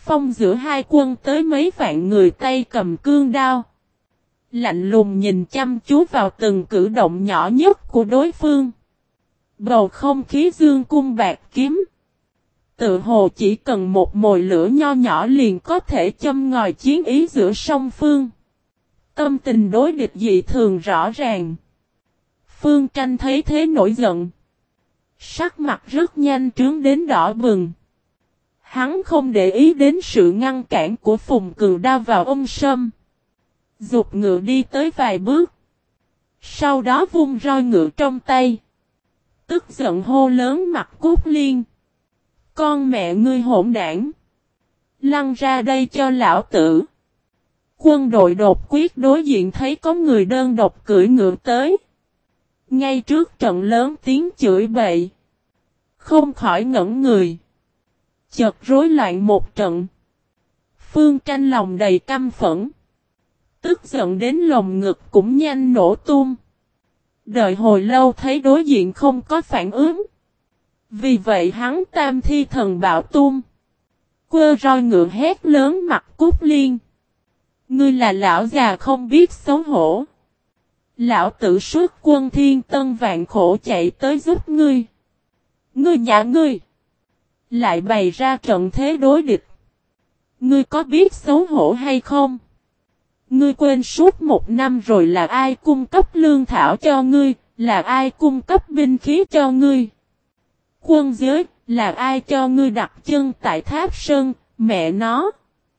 phong giữa hai quân tới mấy vạn người tay cầm cương đao. Lạnh lùng nhìn chăm chú vào từng cử động nhỏ nhất của đối phương. Bầu không khí dương cung bạc kiếm. Tự hồ chỉ cần một mồi lửa nho nhỏ liền có thể châm ngòi chiến ý giữa song phương. Tâm tình đối địch dị thường rõ ràng. Phương Tranh thấy thế nổi giận. Sắc mặt rất nhanh trướng đến đỏ bừng. Hắn không để ý đến sự ngăn cản của Phùng Cừu Đao vào ôm sâm. Giục ngựa đi tới vài bước. Sau đó vung roi ngựa trong tay. Tức giận hô lớn mặt Cút Liên. Con mẹ ngươi hỗn đảng. Lăn ra đây cho lão tử. Quân đội đột quyết đối diện thấy có người đơn độc cưỡi ngựa tới. Ngay trước trận lớn tiếng chửi bậy. Không khỏi ngẩn người. Chợt rối loạn một trận. Phương Tranh lòng đầy căm phẫn. Tức giận đến lồng ngực cũng nhanh nổ tung. Đợi hồi lâu thấy đối diện không có phản ứng. Vì vậy hắn tam thi thần bạo tung. Quơ roi ngựa hét lớn mặt Cút Liên. Ngươi là lão già không biết xấu hổ. Lão tử suốt quân thiên tân vạn khổ chạy tới giúp ngươi. Ngươi nhà ngươi. Lại bày ra trận thế đối địch. Ngươi có biết xấu hổ hay không? Ngươi quên suốt một năm rồi là ai cung cấp lương thảo cho ngươi, là ai cung cấp binh khí cho ngươi? Quân giới, là ai cho ngươi đặt chân tại Tháp Sơn, mẹ nó?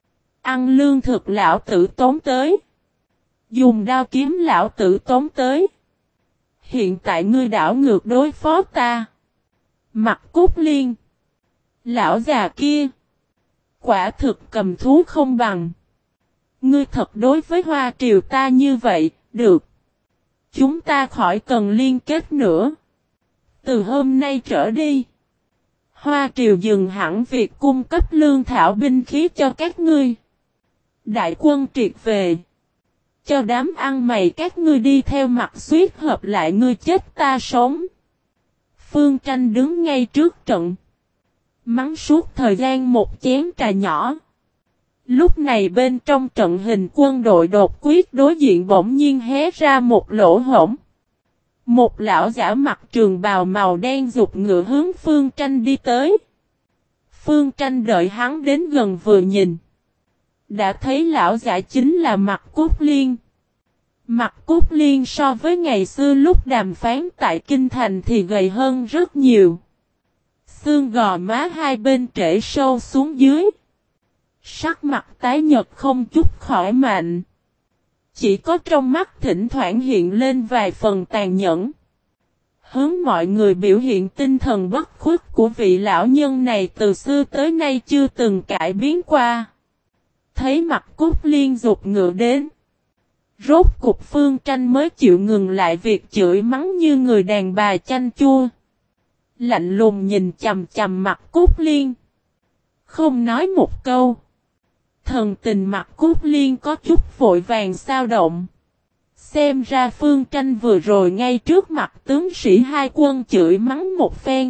Ăn lương thực lão tử tốn tới. Dùng đao kiếm lão tử tốn tới. Hiện tại ngươi đảo ngược đối phó ta. Mặt Cút Liên. Lão già kia. Quả thực cầm thú không bằng. Ngươi thật đối với Hoa Triều ta như vậy, được. Chúng ta khỏi cần liên kết nữa. Từ hôm nay trở đi. Hoa Triều dừng hẳn việc cung cấp lương thảo binh khí cho các ngươi. Đại quân triệt về. Cho đám ăn mày các ngươi đi theo mặt suýt hợp lại ngươi chết ta sống. Phương Tranh đứng ngay trước trận. Mắng suốt thời gian một chén trà nhỏ. Lúc này bên trong trận hình quân đội đột quyết đối diện bỗng nhiên hé ra một lỗ hổng. Một lão giả mặc trường bào màu đen giục ngựa hướng Phương Tranh đi tới. Phương Tranh đợi hắn đến gần vừa nhìn. Đã thấy lão giả chính là Mặt Cút Liên. Mặt Cút Liên so với ngày xưa lúc đàm phán tại Kinh Thành thì gầy hơn rất nhiều. Xương gò má hai bên trễ sâu xuống dưới. Sắc mặt tái nhợt không chút khỏi mạnh. Chỉ có trong mắt thỉnh thoảng hiện lên vài phần tàn nhẫn. Hướng mọi người biểu hiện tinh thần bất khuất của vị lão nhân này từ xưa tới nay chưa từng cải biến qua. Thấy Mặt Cút Liên giục ngựa đến. Rốt cục Phương Tranh mới chịu ngừng lại việc chửi mắng như người đàn bà chanh chua. Lạnh lùng nhìn chằm chằm Mặt Cút Liên. Không nói một câu. Thần tình Mặt Cút Liên có chút vội vàng xao động. Xem ra Phương Tranh vừa rồi ngay trước mặt tướng sĩ hai quân chửi mắng một phen.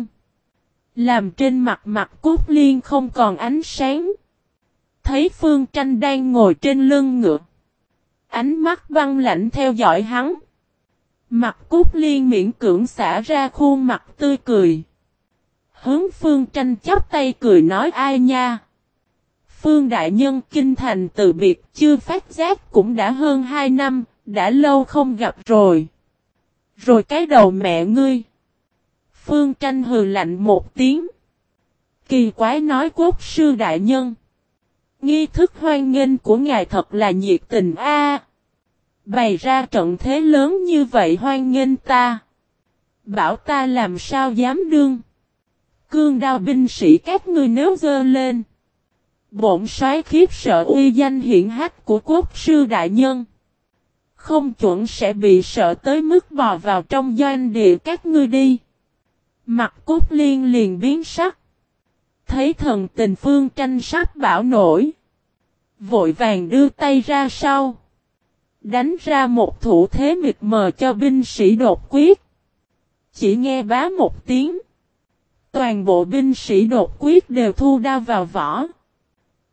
Làm trên mặt Mặt Cút Liên không còn ánh sáng. Thấy Phương Tranh đang ngồi trên lưng ngựa. Ánh mắt băng lạnh theo dõi hắn. Mặt Cút Liên miễn cưỡng xả ra khuôn mặt tươi cười. Hướng Phương Tranh chắp tay cười nói ai nha. Phương đại nhân Kinh Thành từ biệt chưa phát giác cũng đã hơn 2 năm, đã lâu không gặp rồi. Rồi cái đầu mẹ ngươi. Phương Tranh hừ lạnh một tiếng. Kỳ quái nói Quốc sư đại nhân. Nghi thức hoan nghênh của ngài thật là nhiệt tình a. Bày ra trận thế lớn như vậy hoan nghênh ta. Bảo ta làm sao dám đương. Cương đao binh sĩ các ngươi nếu dơ lên. Bổn soái khiếp sợ uy danh hiển hách của Quốc sư đại nhân. Không chuẩn sẽ bị sợ tới mức bò vào trong doanh địa các ngươi đi. Mặt Cút Liên liền biến sắc. Thấy thần tình Phương Tranh sắp bão nổi. Vội vàng đưa tay ra sau. Đánh ra một thủ thế mịt mờ cho binh sĩ đột quyết. Chỉ nghe bá một tiếng. Toàn bộ binh sĩ đột quyết đều thu đao vào vỏ.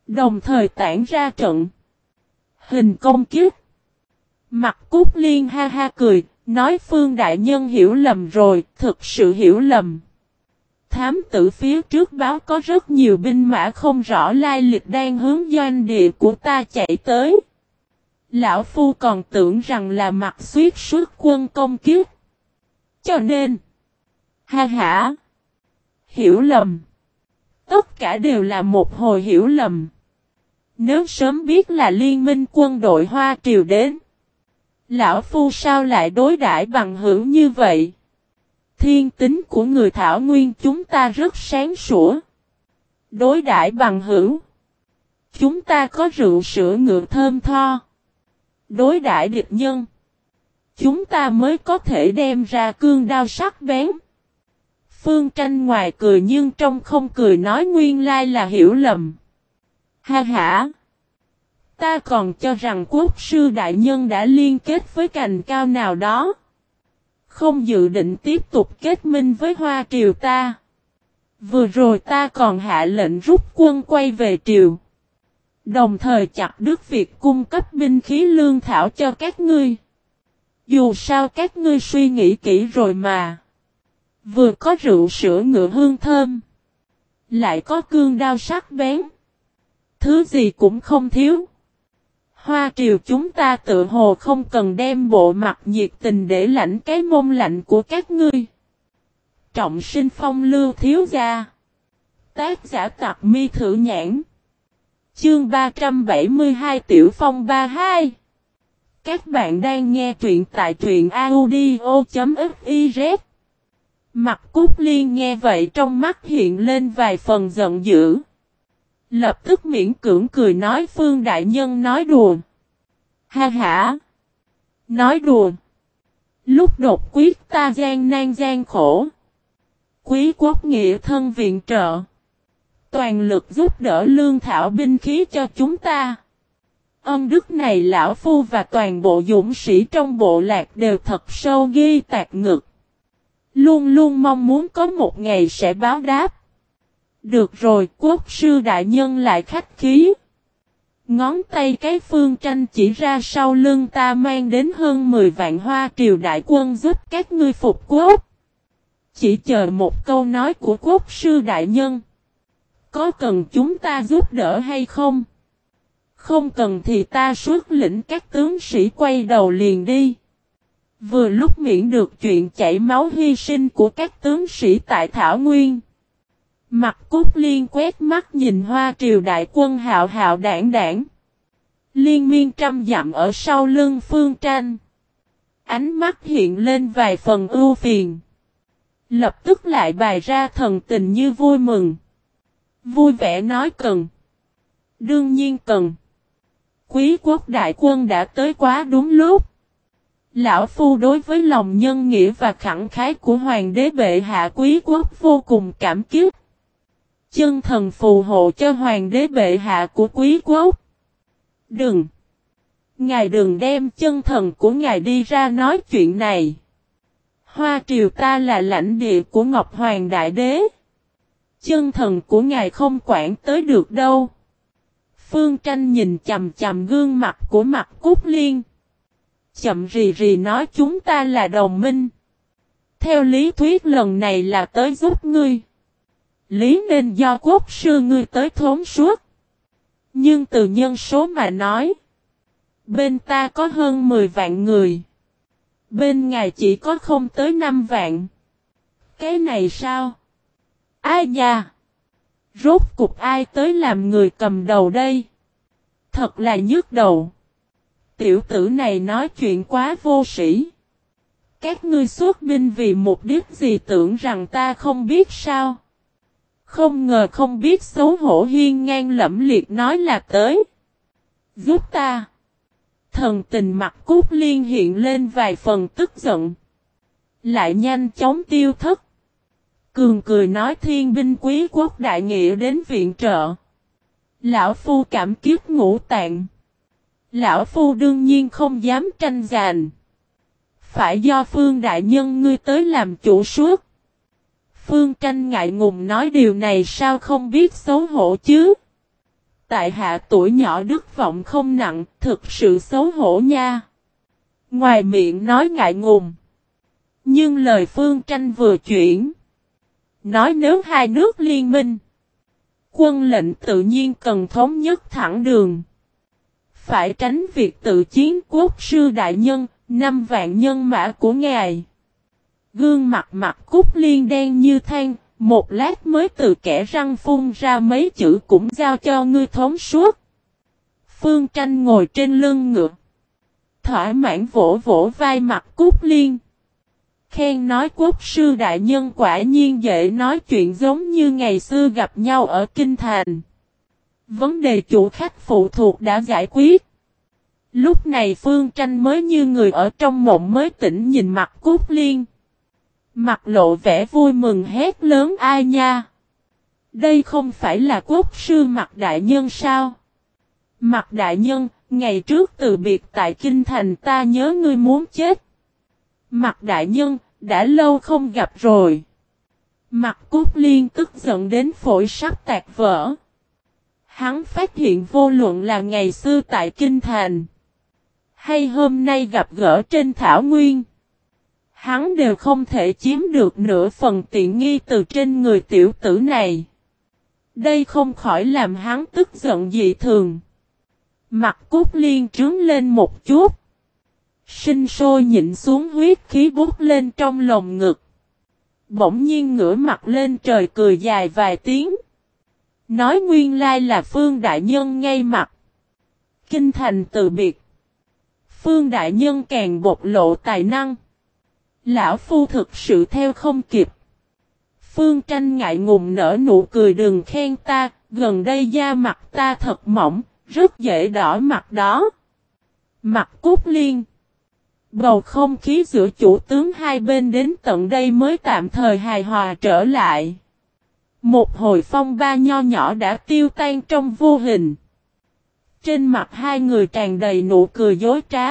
Đồng thời tản ra trận hình công kiếp. Mặt Cúc Liên ha ha cười, nói Phương đại nhân hiểu lầm rồi, thực sự hiểu lầm. Thám tử phía trước báo có rất nhiều binh mã không rõ lai lịch đang hướng doanh địa của ta chạy tới. Lão Phu còn tưởng rằng là Mặt Xuyết xuất quân công kiếp. Cho nên, ha hả, hiểu lầm. Tất cả đều là một hồi hiểu lầm. Nếu sớm biết là liên minh quân đội Hoa Triều đến, Lão Phu sao lại đối đãi bằng hữu như vậy? Thiên tính của người Thảo Nguyên chúng ta rất sáng sủa. Đối đãi bằng hữu, chúng ta có rượu sữa ngựa thơm tho. Đối đãi địch nhân, chúng ta mới có thể đem ra cương đao sắc bén. Phương Tranh ngoài cười nhưng trong không cười nói nguyên lai là hiểu lầm. Ha hả! Ta còn cho rằng quốc sư đại nhân đã liên kết với cành cao nào đó. Không dự định tiếp tục kết minh với Hoa Triều ta. Vừa rồi ta còn hạ lệnh rút quân quay về triều. Đồng thời chặt đứt việc cung cấp binh khí lương thảo cho các ngươi. Dù sao các ngươi suy nghĩ kỹ rồi mà. Vừa có rượu sữa ngựa hương thơm. Lại có cương đao sắc bén. Thứ gì cũng không thiếu. Hoa Triều chúng ta tự hồ không cần đem bộ mặt nhiệt tình để lãnh cái mông lạnh của các ngươi. Trọng Sinh Phong Lưu thiếu gia. Tác giả Tặc Mi Thử Nhãn. Chương 372 Tiểu Phong 32. Các bạn đang nghe truyện tại truyện audio.fiz. Mặt Cúc Liên nghe vậy trong mắt hiện lên vài phần giận dữ. Lập tức miễn cưỡng cười nói Phương đại nhân nói đùa. Ha hả. Nói đùa. Lúc đột quyết ta gian nan gian khổ. Quý quốc nghĩa thân viện trợ. Toàn lực giúp đỡ lương thảo binh khí cho chúng ta. Ân đức này lão phu và toàn bộ dũng sĩ trong bộ lạc đều thật sâu ghi tạc ngực. Luôn luôn mong muốn có một ngày sẽ báo đáp. Được rồi, quốc sư đại nhân lại khách khí. Ngón tay cái Phương Tranh chỉ ra sau lưng ta mang đến hơn 10 vạn Hoa Triều đại quân giúp các ngươi phục quốc. Chỉ chờ một câu nói của quốc sư đại nhân. Có cần chúng ta giúp đỡ hay không? Không cần thì ta xuất lĩnh các tướng sĩ quay đầu liền đi. Vừa lúc miễn được chuyện chảy máu hy sinh của các tướng sĩ tại Thảo Nguyên. Mặt Cúc Liên quét mắt nhìn Hoa Triều đại quân hạo hạo đảng đảng. Liên miên trăm dặm ở sau lưng Phương Tranh. Ánh mắt hiện lên vài phần ưu phiền. Lập tức lại bày ra thần tình như vui mừng. Vui vẻ nói cần. Đương nhiên cần. Quý quốc đại quân đã tới quá đúng lúc. Lão Phu đối với lòng nhân nghĩa và khẳng khái của Hoàng đế bệ hạ quý quốc vô cùng cảm kích. Chân thần phù hộ cho Hoàng đế bệ hạ của quý quốc. Đừng. Ngài đừng đem chân thần của ngài đi ra nói chuyện này. Hoa Triều ta là lãnh địa của Ngọc Hoàng Đại Đế. Chân thần của ngài không quản tới được đâu. Phương Tranh nhìn chằm chằm gương mặt của Mặt Cúc Liên. Chậm rì rì nói chúng ta là đồng minh. Theo lý thuyết lần này là tới giúp ngươi. Lý nên do quốc sư ngươi tới thốn suốt. Nhưng từ nhân số mà nói. Bên ta có hơn 10 vạn người. Bên ngài chỉ có không tới 5 vạn. Cái này sao? Ai nha? Rốt cục ai tới làm người cầm đầu đây? Thật là nhức đầu. Tiểu tử này nói chuyện quá vô sĩ. Các ngươi xuất binh vì mục đích gì tưởng rằng ta không biết sao? Không ngờ không biết xấu hổ hiên ngang lẫm liệt nói là tới. Giúp ta. Thần tình Mặt Cúc Liên hiện lên vài phần tức giận. Lại nhanh chóng tiêu thất. Cường cười nói thiên binh quý quốc đại nghĩa đến viện trợ. Lão Phu cảm kiếp ngũ tạng. Lão Phu đương nhiên không dám tranh giành. Phải do Phương đại nhân ngươi tới làm chủ suốt. Phương Tranh ngại ngùng nói điều này sao không biết xấu hổ chứ. Tại hạ tuổi nhỏ đức vọng không nặng, thực sự xấu hổ nha. Ngoài miệng nói ngại ngùng. Nhưng lời Phương Tranh vừa chuyển. Nói nếu hai nước liên minh. Quân lệnh tự nhiên cần thống nhất thẳng đường. Phải tránh việc tự chiến quốc sư đại nhân, 5 vạn nhân mã của ngài. Gương mặt mặt Cúc Liên đen như than, một lát mới từ kẽ răng phun ra mấy chữ cũng giao cho ngươi thống suốt. Phương Tranh ngồi trên lưng ngựa. Thỏa mãn vỗ vỗ vai mặt Cúc Liên. Khen nói quốc sư đại nhân quả nhiên dễ nói chuyện giống như ngày xưa gặp nhau ở Kinh Thành. Vấn đề chủ khách phụ thuộc đã giải quyết. Lúc này Phương Tranh mới như người ở trong mộng mới tỉnh nhìn mặt Cúc Liên. Mặt lộ vẻ vui mừng hét lớn ai nha. Đây không phải là quốc sư Mặt đại nhân sao? Mặt đại nhân, ngày trước từ biệt tại Kinh Thành ta nhớ ngươi muốn chết. Mặt đại nhân, đã lâu không gặp rồi. Mặt Cúc Liên tức giận đến phổi sắp tạc vỡ. Hắn phát hiện vô luận là ngày xưa tại Kinh Thành, hay hôm nay gặp gỡ trên Thảo Nguyên, hắn đều không thể chiếm được nửa phần tiện nghi từ trên người tiểu tử này. Đây không khỏi làm hắn tức giận dị thường. Mặt Cúc Liên trướng lên một chút. Sinh sôi nhịn xuống huyết khí bút lên trong lồng ngực. Bỗng nhiên ngửa mặt lên trời cười dài vài tiếng. Nói nguyên lai là Phương đại nhân ngay mặt. Kinh Thành từ biệt. Phương đại nhân càng bộc lộ tài năng. Lão phu thực sự theo không kịp. Phương Tranh ngại ngùng nở nụ cười đừng khen ta, gần đây da mặt ta thật mỏng, rất dễ đỏ mặt đó. Mặt Cúc Liên. Bầu không khí giữa chủ tướng hai bên đến tận đây mới tạm thời hài hòa trở lại. Một hồi phong ba nho nhỏ đã tiêu tan trong vô hình. Trên mặt hai người tràn đầy nụ cười dối trá.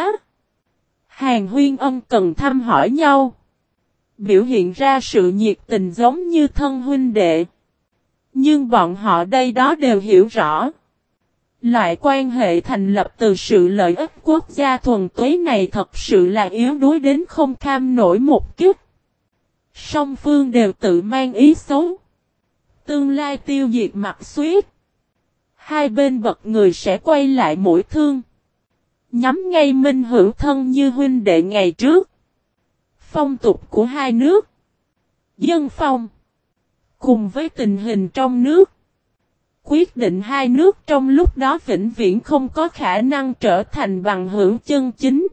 Hàn Huyên ân cần thăm hỏi nhau. Biểu hiện ra sự nhiệt tình giống như thân huynh đệ. Nhưng bọn họ đây đó đều hiểu rõ. Loại quan hệ thành lập từ sự lợi ích quốc gia thuần túy này thật sự là yếu đuối đến không kham nổi một chút. Song phương đều tự mang ý xấu. Tương lai tiêu diệt Mặt Xuyết. Hai bên bật người sẽ quay lại mũi thương. Nhắm ngay Minh Hữu thân như huynh đệ ngày trước. Phong tục của hai nước. Dân phong. Cùng với tình hình trong nước. Quyết định hai nước trong lúc đó vĩnh viễn không có khả năng trở thành bằng hữu chân chính.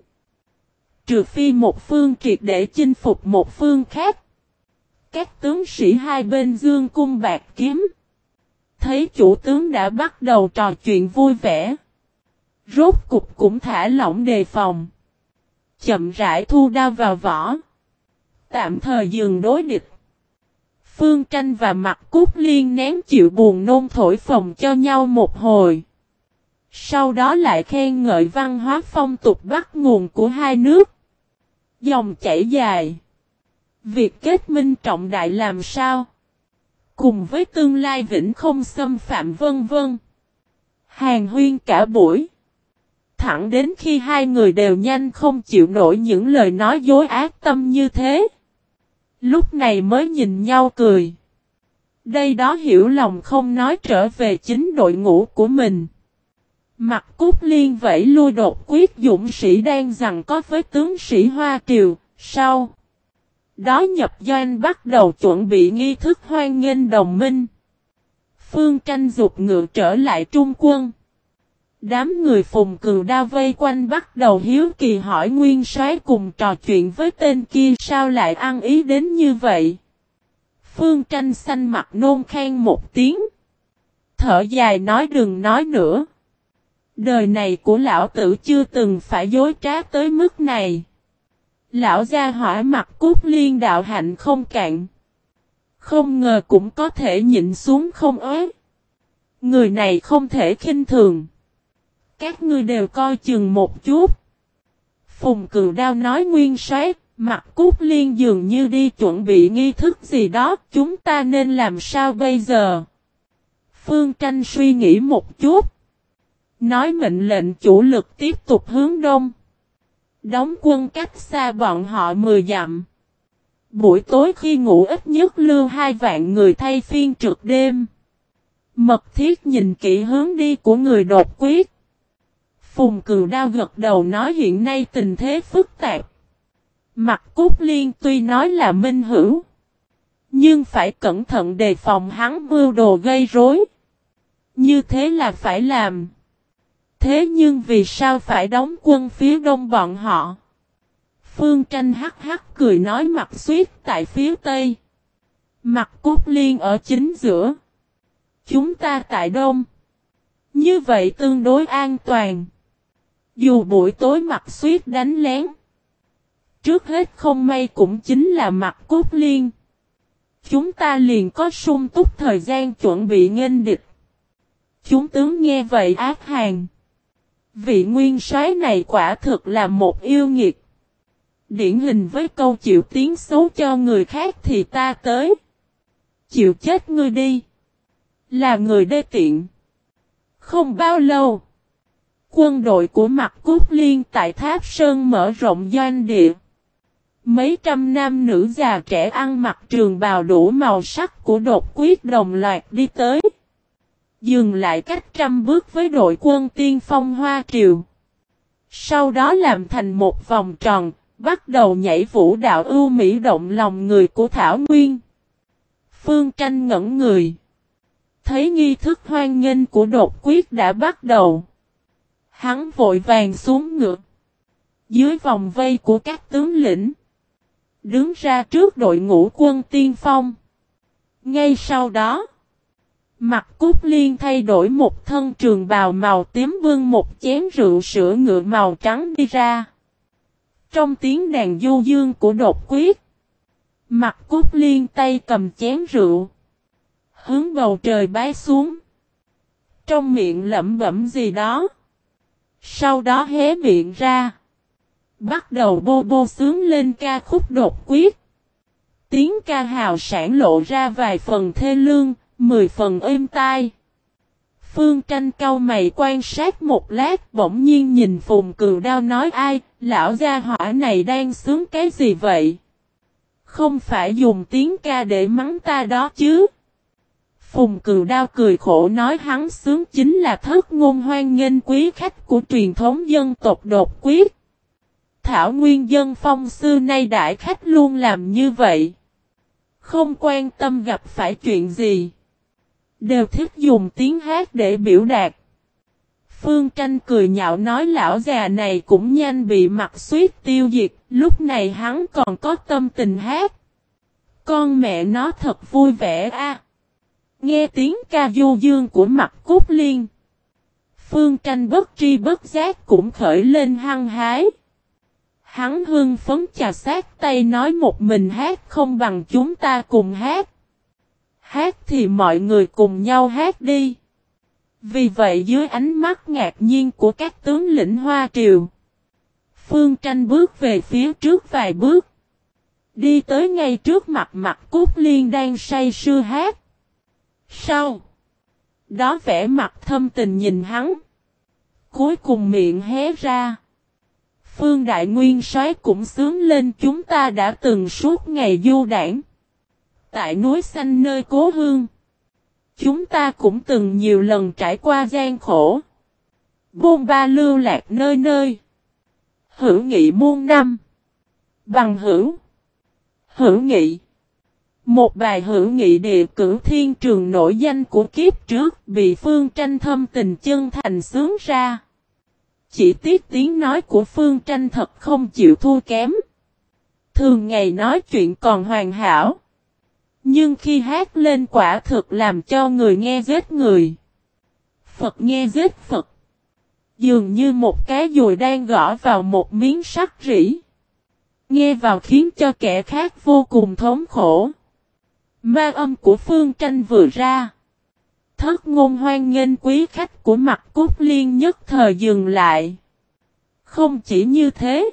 Trừ phi một phương triệt để chinh phục một phương khác. Các tướng sĩ hai bên dương cung bạc kiếm. Thấy chủ tướng đã bắt đầu trò chuyện vui vẻ. Rốt cục cũng thả lỏng đề phòng. Chậm rãi thu đao vào vỏ. Tạm thời dừng đối địch. Phương Tranh và Mặt Cúc Liên nén chịu buồn nôn thổi phồng cho nhau một hồi. Sau đó lại khen ngợi văn hóa phong tục bắt nguồn của hai nước. Dòng chảy dài. Việc kết minh trọng đại làm sao? Cùng với tương lai vĩnh không xâm phạm vân vân. Hàn Huyên cả buổi. Thẳng đến khi hai người đều nhanh không chịu nổi những lời nói dối ác tâm như thế. Lúc này mới nhìn nhau cười. Đây đó hiểu lòng không nói trở về chính đội ngũ của mình. Mặt Cúc Liên vẫy lui đột quyết dũng sĩ đang giằng có với tướng sĩ Hoa Triều, sau đó nhập doanh bắt đầu chuẩn bị nghi thức hoan nghênh đồng minh. Phương Tranh dục ngựa trở lại trung quân. Đám người Phùng Cừu Đao vây quanh bắt đầu hiếu kỳ hỏi nguyên soái cùng trò chuyện với tên kia sao lại ăn ý đến như vậy. Phương Tranh xanh mặt nôn khan một tiếng. Thở dài nói đừng nói nữa. Đời này của lão tử chưa từng phải dối trá tới mức này. Lão gia hỏa Mặt Cúc Liên đạo hạnh không cạn. Không ngờ cũng có thể nhịn xuống không ế. Người này không thể khinh thường. Các ngươi đều coi chừng một chút. Phùng Cừu Đao nói nguyên soái, Mặt Cúc Liên dường như đi chuẩn bị nghi thức gì đó, chúng ta nên làm sao bây giờ? Phương Tranh suy nghĩ một chút. Nói mệnh lệnh chủ lực tiếp tục hướng đông. Đóng quân cách xa bọn họ 10 dặm. Buổi tối khi ngủ ít nhất lưu 2 vạn người thay phiên trực đêm. Mật thiết nhìn kỹ hướng đi của người đột quyết. Phùng Cừu Đao gật đầu nói hiện nay tình thế phức tạp. Mặt Cút Liên tuy nói là minh hữu. Nhưng phải cẩn thận đề phòng hắn mưu đồ gây rối. Như thế là phải làm. Thế nhưng vì sao phải đóng quân phía đông bọn họ? Phương Tranh hắc hắc cười nói Mặt Xuyết tại phía tây. Mặt Cút Liên ở chính giữa. Chúng ta tại đông. Như vậy tương đối an toàn. Dù buổi tối Mặt Xuyết đánh lén. Trước hết không may cũng chính là Mặt Cút Liên. Chúng ta liền có sung túc thời gian chuẩn bị nghênh địch. Chúng tướng nghe vậy ác hàn. Vị nguyên soái này quả thực là một yêu nghiệt. Điển hình với câu chịu tiếng xấu cho người khác thì ta tới. Chịu chết ngươi đi. Là người đê tiện. Không bao lâu. Quân đội của Mặt Cút Liên tại Tháp Sơn mở rộng doanh địa. Mấy trăm nam nữ già trẻ ăn mặc trường bào đủ màu sắc của đột quyết đồng loạt đi tới. Dừng lại cách 100 bước với đội quân tiên phong Hoa Triều. Sau đó làm thành một vòng tròn, bắt đầu nhảy vũ đạo ưu mỹ động lòng người của Thảo Nguyên. Phương Tranh ngẩn người. Thấy nghi thức hoan nghênh của đột quyết đã bắt đầu. Hắn vội vàng xuống ngựa. Dưới vòng vây của các tướng lĩnh. Đứng ra trước đội ngũ quân tiên phong. Ngay sau đó. Mặt Cút Liên thay đổi một thân trường bào màu tím bưng một chén rượu sữa ngựa màu trắng đi ra. Trong tiếng đàn du dương của đột quyết. Mặt Cút Liên tay cầm chén rượu. Hướng bầu trời bái xuống. Trong miệng lẩm bẩm gì đó. Sau đó hé miệng ra. Bắt đầu bô bô sướng lên ca khúc đột quyết. Tiếng ca hào sản lộ ra vài phần thê lương, 10 phần êm tai. Phương Tranh cau mày quan sát một lát bỗng nhiên nhìn Phùng Cừu Đao nói ai, lão gia hỏa này đang sướng cái gì vậy? Không phải dùng tiếng ca để mắng ta đó chứ? Phùng Cừu Đao cười khổ nói hắn sướng chính là thất ngôn hoan nghênh quý khách của truyền thống dân tộc đột quyết. Thảo Nguyên dân phong xưa nay đại khách luôn làm như vậy. Không quan tâm gặp phải chuyện gì. Đều thích dùng tiếng hát để biểu đạt. Phương Tranh cười nhạo nói lão già này cũng nhanh bị Mặt Xuyết tiêu diệt. Lúc này hắn còn có tâm tình hát. Con mẹ nó thật vui vẻ a. Nghe tiếng ca du dương của Mặt Cút Liên. Phương Tranh bất tri bất giác cũng khởi lên hăng hái. Hắn hưng phấn chà sát tay nói một mình hát không bằng chúng ta cùng hát. Hát thì mọi người cùng nhau hát đi. Vì vậy dưới ánh mắt ngạc nhiên của các tướng lĩnh Hoa Triều. Phương Tranh bước về phía trước vài bước. Đi tới ngay trước mặt Mặt Cút Liên đang say sưa hát. Sau đó vẻ mặt thâm tình nhìn hắn. Cuối cùng miệng hé ra. Phương Đại Nguyên soái cũng sướng lên chúng ta đã từng suốt ngày du đảng. Tại núi xanh nơi cố hương. Chúng ta cũng từng nhiều lần trải qua gian khổ. Bôn ba lưu lạc nơi nơi. Hữu nghị muôn năm. Bằng hữu. Hữu nghị. Một bài hữu nghị địa cửu thiên trường nổi danh của kiếp trước bị Phương Tranh thâm tình chân thành sướng ra. Chỉ tiếc tiếng nói của Phương Tranh thật không chịu thua kém. Thường ngày nói chuyện còn hoàn hảo. Nhưng khi hát lên quả thực làm cho người nghe giết người. Phật nghe giết Phật. Dường như một cái dùi đang gõ vào một miếng sắt rỉ. Nghe vào khiến cho kẻ khác vô cùng thống khổ. Ma âm của Phương Tranh vừa ra. Thất ngôn hoan nghênh quý khách của Mặt Cút Liên nhất thời dừng lại. Không chỉ như thế.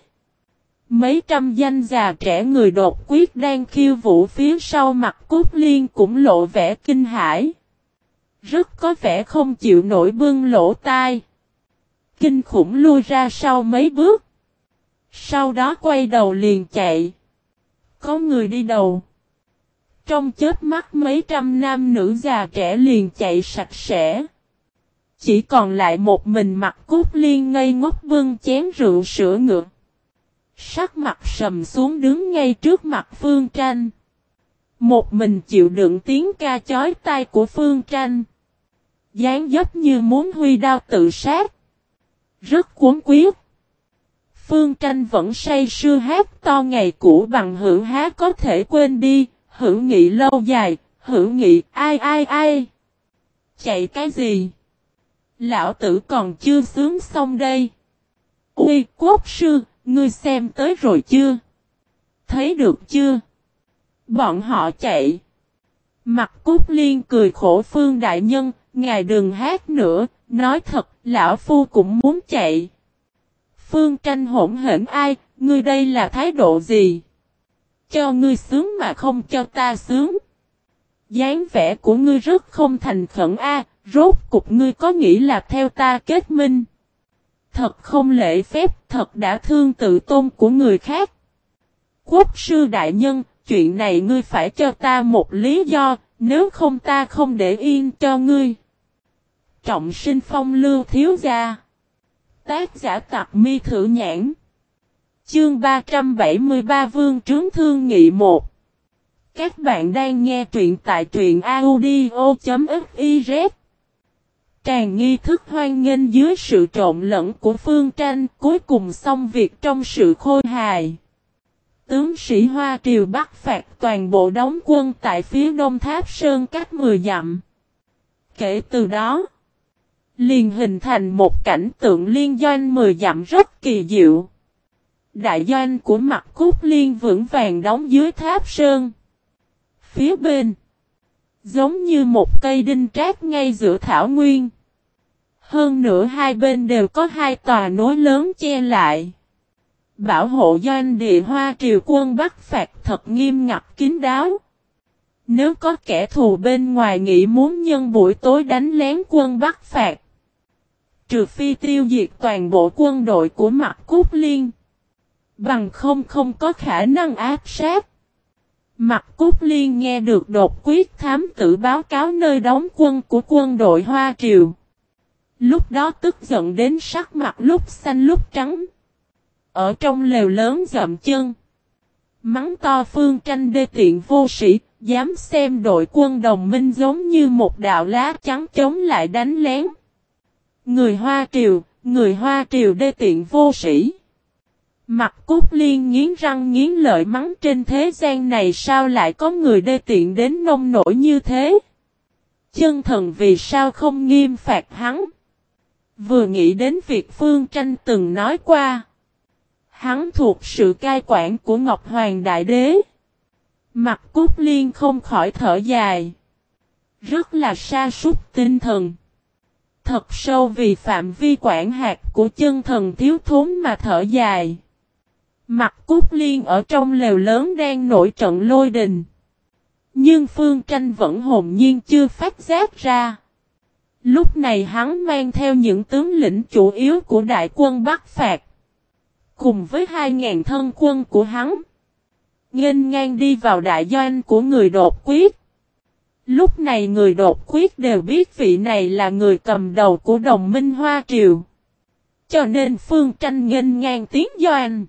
Mấy trăm danh già trẻ người đột quyết đang khiêu vũ phía sau Mặt Cút Liên cũng lộ vẻ kinh hãi. Rất có vẻ không chịu nổi bưng lỗ tai. Kinh khủng lui ra sau mấy bước. Sau đó quay đầu liền chạy. Có người đi đầu. Trong chớp mắt mấy trăm nam nữ già trẻ liền chạy sạch sẽ. Chỉ còn lại một mình Mặc Cúc Liên ngây ngốc bưng chén rượu sữa ngược. Sắc mặt sầm xuống đứng ngay trước mặt Phương Tranh. Một mình chịu đựng tiếng ca chói tai của Phương Tranh. Dáng dấp như muốn huy đao tự sát. Rất cuốn quyết. Phương Tranh vẫn say sưa hát to ngày cũ bằng hữu há có thể quên đi. Hữu nghị lâu dài, hữu nghị ai ai ai. Chạy cái gì? Lão tử còn chưa sướng xong đây. Ui quốc sư, ngươi xem tới rồi chưa? Thấy được chưa? Bọn họ chạy. Mặc Cúc Liên cười khổ Phương đại nhân, ngài đừng hát nữa, nói thật, lão phu cũng muốn chạy. Phương Tranh hỗn hển ai, ngươi đây là thái độ gì? Cho ngươi sướng mà không cho ta sướng. Dáng vẻ của ngươi rất không thành khẩn a, rốt cục ngươi có nghĩ là theo ta kết minh? Thật không lễ phép, thật đã thương tự tôn của người khác. Quốc sư đại nhân, chuyện này ngươi phải cho ta một lý do, nếu không ta không để yên cho ngươi. Trọng Sinh Phong Lưu thiếu gia. Tác giả Tặc Mi Thử Nhãn. Chương 373 Vương Trướng Thương Nghị 1. Các bạn đang nghe truyện tại truyện audio.fiz. Tràn nghi thức hoan nghênh dưới sự trộn lẫn của Phương Tranh, cuối cùng xong việc trong sự khôi hài. Tướng sĩ Hoa Triều bắt phạt toàn bộ đóng quân tại phía đông Tháp Sơn cách 10 dặm. Kể từ đó, liền hình thành một cảnh tượng liên doanh 10 dặm rất kỳ diệu. Đại doanh của Mặc Cúc Liên vững vàng đóng dưới Tháp Sơn. Phía bên, giống như một cây đinh trát ngay giữa thảo nguyên. Hơn nữa hai bên đều có hai tòa nối lớn che lại. Bảo hộ doanh địa Hoa Triều quân bắt phạt thật nghiêm ngặt kín đáo. Nếu có kẻ thù bên ngoài nghĩ muốn nhân buổi tối đánh lén quân bắt phạt, trừ phi tiêu diệt toàn bộ quân đội của Mặc Cúc Liên, bằng không có khả năng áp sát. Mặc Cúc Liên nghe được đột quyết thám tử báo cáo nơi đóng quân của quân đội Hoa Triều. Lúc đó tức giận đến sắc mặt lúc xanh lúc trắng. Ở trong lều lớn dậm chân. Mắng to Phương Tranh đê tiện vô sĩ, dám xem đội quân đồng minh giống như một đạo lá trắng chống lại đánh lén. Người Hoa Triều đê tiện vô sĩ. Mặc Cúc Liên nghiến răng nghiến lợi mắng trên thế gian này sao lại có người đê tiện đến nông nổi như thế. Chân thần vì sao không nghiêm phạt hắn. Vừa nghĩ đến việc Phương Tranh từng nói qua. Hắn thuộc sự cai quản của Ngọc Hoàng Đại Đế. Mặc Cúc Liên không khỏi thở dài. Rất là sa sút tinh thần. Thật sâu vì phạm vi quản hạt của chân thần thiếu thốn mà thở dài. Mặc Cúc Liên ở trong lều lớn đang nổi trận lôi đình. Nhưng Phương Tranh vẫn hồn nhiên chưa phát giác ra. Lúc này hắn mang theo những tướng lĩnh chủ yếu của đại quân bắt phạt. Cùng với 2.000 thân quân của hắn. Nghênh ngang đi vào đại doanh của người đột quyết. Lúc này người đột quyết đều biết vị này là người cầm đầu của đồng minh Hoa Triều. Cho nên Phương Tranh nghênh ngang tiến doanh.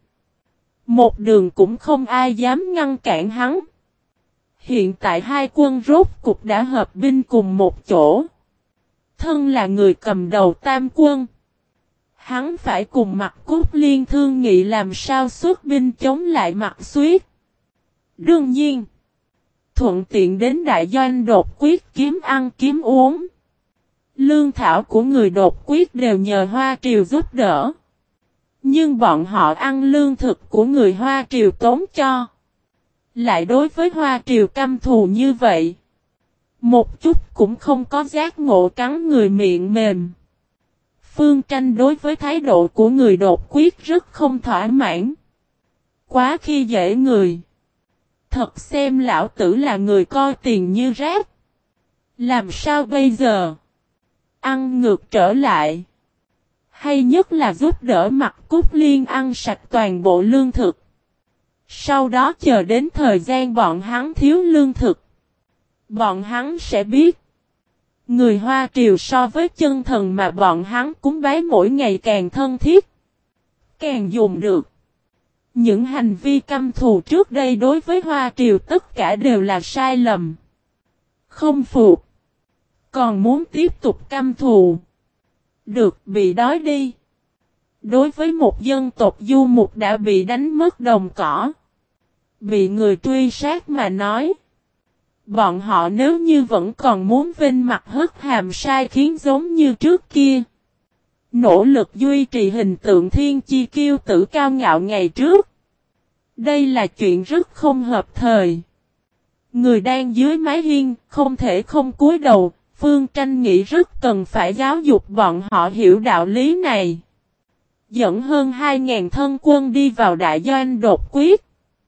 Một đường cũng không ai dám ngăn cản hắn. Hiện tại hai quân rốt cục đã hợp binh cùng một chỗ. Thân là người cầm đầu tam quân. Hắn phải cùng Mặc Cúc Liên thương nghị làm sao xuất binh chống lại Mặc Xuyết. Đương nhiên, thuận tiện đến đại doanh đột quyết kiếm ăn kiếm uống. Lương thảo của người đột quyết đều nhờ Hoa Triều giúp đỡ. Nhưng bọn họ ăn lương thực của người Hoa Triều tốn cho. Lại đối với Hoa Triều căm thù như vậy. Một chút cũng không có giác ngộ cắn người miệng mềm. Phương Tranh đối với thái độ của người đột quyết rất không thỏa mãn. Quá khi dễ người. Thật xem lão tử là người coi tiền như rác. Làm sao bây giờ? Ăn ngược trở lại. Hay nhất là giúp đỡ Mặt Cúc Liên ăn sạch toàn bộ lương thực. Sau đó chờ đến thời gian bọn hắn thiếu lương thực. Bọn hắn sẽ biết. Người Hoa Triều so với chân thần mà bọn hắn cúng bái mỗi ngày càng thân thiết. Càng dùng được. Những hành vi căm thù trước đây đối với Hoa Triều tất cả đều là sai lầm. Không phục. Còn muốn tiếp tục căm thù. Được bị đói đi. Đối với một dân tộc du mục đã bị đánh mất đồng cỏ. Bị người truy sát mà nói. Bọn họ nếu như vẫn còn muốn vinh mặt hất hàm sai khiến giống như trước kia. Nỗ lực duy trì hình tượng thiên chi kiêu tử cao ngạo ngày trước. Đây là chuyện rất không hợp thời. Người đang dưới mái hiên không thể không cúi đầu. Phương Tranh nghĩ rất cần phải giáo dục bọn họ hiểu đạo lý này. Dẫn hơn 2.000 thân quân đi vào đại doanh đột quyết.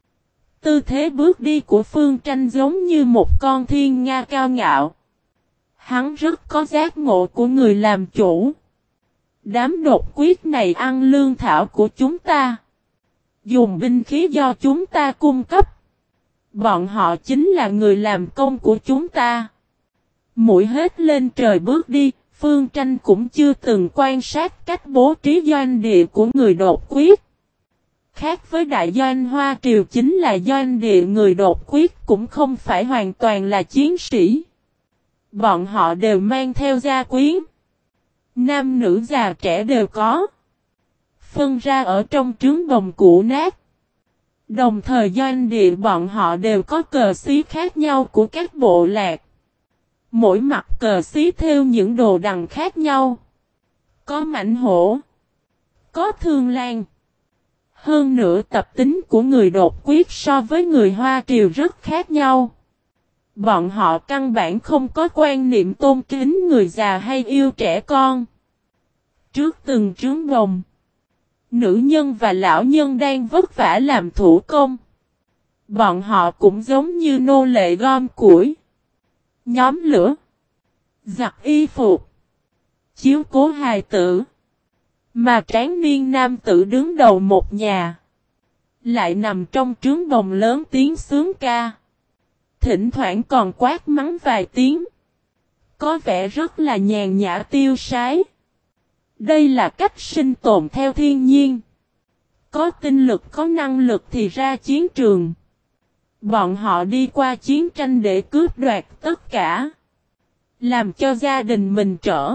Tư thế bước đi của Phương Tranh giống như một con thiên nga cao ngạo. Hắn rất có giác ngộ của người làm chủ. Đám đột quyết này ăn lương thảo của chúng ta. Dùng binh khí do chúng ta cung cấp. Bọn họ chính là người làm công của chúng ta. Mũi hết lên trời bước đi, Phương Tranh cũng chưa từng quan sát cách bố trí doanh địa của người đột quyết. Khác với đại doanh Hoa Triều chính là doanh địa người đột quyết cũng không phải hoàn toàn là chiến sĩ. Bọn họ đều mang theo gia quyến. Nam nữ già trẻ đều có. Phân ra ở trong trướng bồng cũ nát. Đồng thời doanh địa bọn họ đều có cờ xí khác nhau của các bộ lạc. Mỗi mặt cờ xí theo những đồ đằng khác nhau. Có mãnh hổ. Có thương lan. Hơn nữa tập tính của người đột quyết so với người Hoa Triều rất khác nhau. Bọn họ căn bản không có quan niệm tôn kính người già hay yêu trẻ con. Trước từng trướng bồng. Nữ nhân và lão nhân đang vất vả làm thủ công. Bọn họ cũng giống như nô lệ gom củi. Nhóm lửa. Giặt y phục. Chiếu cố hài tử. Mà tráng niên nam tử đứng đầu một nhà. Lại nằm trong trướng bồng lớn tiếng sướng ca. Thỉnh thoảng còn quát mắng vài tiếng. Có vẻ rất là nhàn nhã tiêu sái. Đây là cách sinh tồn theo thiên nhiên. Có tinh lực có năng lực thì ra chiến trường. Bọn họ đi qua chiến tranh để cướp đoạt tất cả. Làm cho gia đình mình trở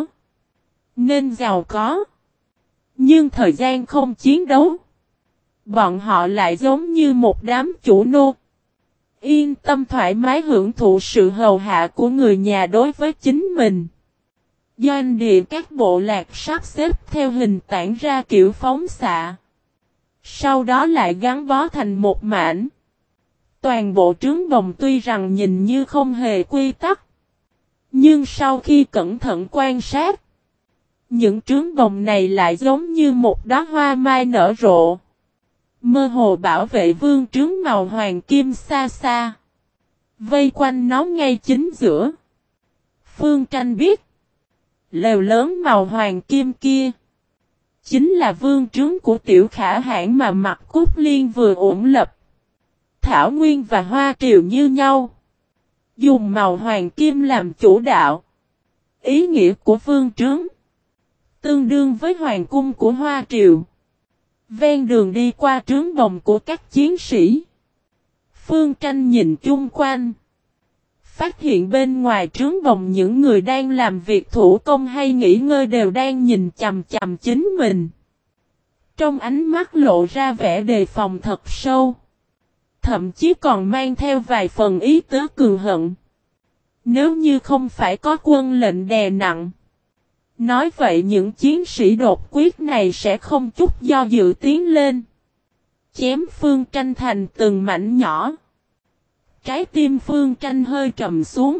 nên giàu có. Nhưng thời gian không chiến đấu. Bọn họ lại giống như một đám chủ nô. Yên tâm thoải mái hưởng thụ sự hầu hạ của người nhà đối với chính mình. Doanh địa các bộ lạc sắp xếp theo hình tản ra kiểu phóng xạ. Sau đó lại gắn bó thành một mảnh. Toàn bộ trướng bồng tuy rằng nhìn như không hề quy tắc. Nhưng sau khi cẩn thận quan sát. Những trướng bồng này lại giống như một đóa hoa mai nở rộ. Mơ hồ bảo vệ vương trướng màu hoàng kim xa xa. Vây quanh nó ngay chính giữa. Phương Tranh biết. Lều lớn màu hoàng kim kia. Chính là vương trướng của Tiểu Khả Hãn mà Mặt Cúc Liên vừa ổn lập. Thảo Nguyên và Hoa Triều như nhau. Dùng màu hoàng kim làm chủ đạo. Ý nghĩa của vương trướng. Tương đương với hoàng cung của Hoa Triều. Ven đường đi qua trướng bồng của các chiến sĩ. Phương Tranh nhìn chung quanh. Phát hiện bên ngoài trướng bồng những người đang làm việc thủ công hay nghỉ ngơi đều đang nhìn chằm chằm chính mình. Trong ánh mắt lộ ra vẻ đề phòng thật sâu. Thậm chí còn mang theo vài phần ý tứ cường hận. Nếu như không phải có quân lệnh đè nặng. Nói vậy những chiến sĩ đột quyết này sẽ không chút do dự tiến lên. Chém Phương Tranh thành từng mảnh nhỏ. Trái tim Phương Tranh hơi trầm xuống.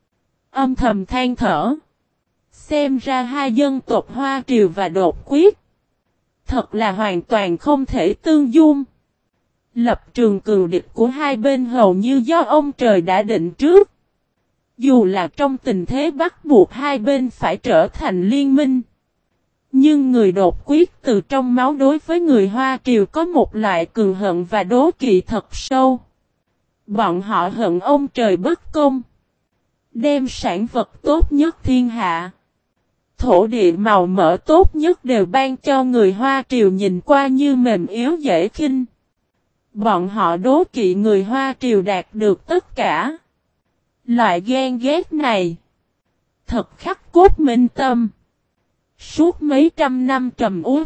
Âm thầm than thở. Xem ra hai dân tộc Hoa Triều và đột quyết. Thật là hoàn toàn không thể tương dung. Lập trường cừu địch của hai bên hầu như do ông trời đã định trước. Dù là trong tình thế bắt buộc hai bên phải trở thành liên minh. Nhưng người đột quyết từ trong máu đối với người Hoa Triều có một loại cường hận và đố kỵ thật sâu. Bọn họ hận ông trời bất công. Đem sản vật tốt nhất thiên hạ. Thổ địa màu mỡ tốt nhất đều ban cho người Hoa Triều nhìn qua như mềm yếu dễ khinh. Bọn họ đố kỵ người Hoa Triều đạt được tất cả. Loại ghen ghét này. Thật khắc cốt minh tâm. Suốt mấy trăm năm trầm uất.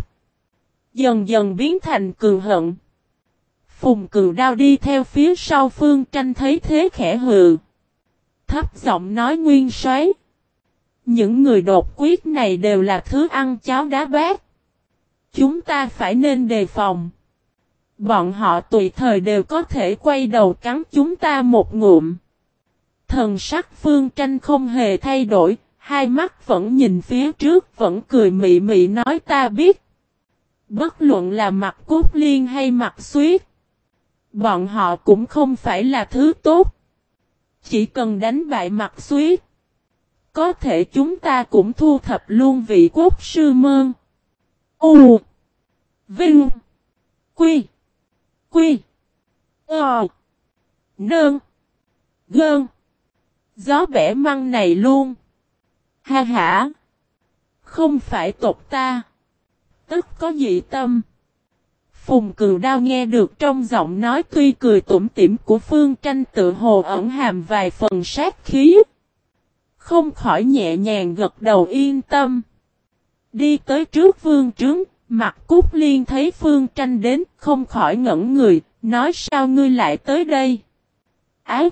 Dần dần biến thành cường hận. Phùng Cừu Đao đi theo phía sau Phương Tranh thấy thế khẽ hừ. Thấp giọng nói Nguyên Soái. Những người đột quyết này đều là thứ ăn cháo đá bát. Chúng ta phải nên đề phòng. Bọn họ tùy thời đều có thể quay đầu cắn chúng ta một ngụm. Thần sắc Phương Tranh không hề thay đổi, hai mắt vẫn nhìn phía trước, vẫn cười mị mị nói ta biết. Bất luận là Mạc Cốt Liên hay Mạc Xuyết, bọn họ cũng không phải là thứ tốt. Chỉ cần đánh bại Mạc Xuyết, có thể chúng ta cũng thu thập luôn vị quốc sư Mơn. U Vinh Quy Quy Ờ Nơn Gơn Gió bẻ măng này luôn. Ha ha. Không phải tộc ta. Tất có dị tâm. Phùng Cừu Đao nghe được trong giọng nói tuy cười tủm tỉm của Phương Tranh tự hồ ẩn hàm vài phần sát khí. Không khỏi nhẹ nhàng gật đầu yên tâm. Đi tới trước vương trướng, Mạc Cốt Liên thấy Phương Tranh đến, không khỏi ngẩn người, nói sao ngươi lại tới đây? Ác!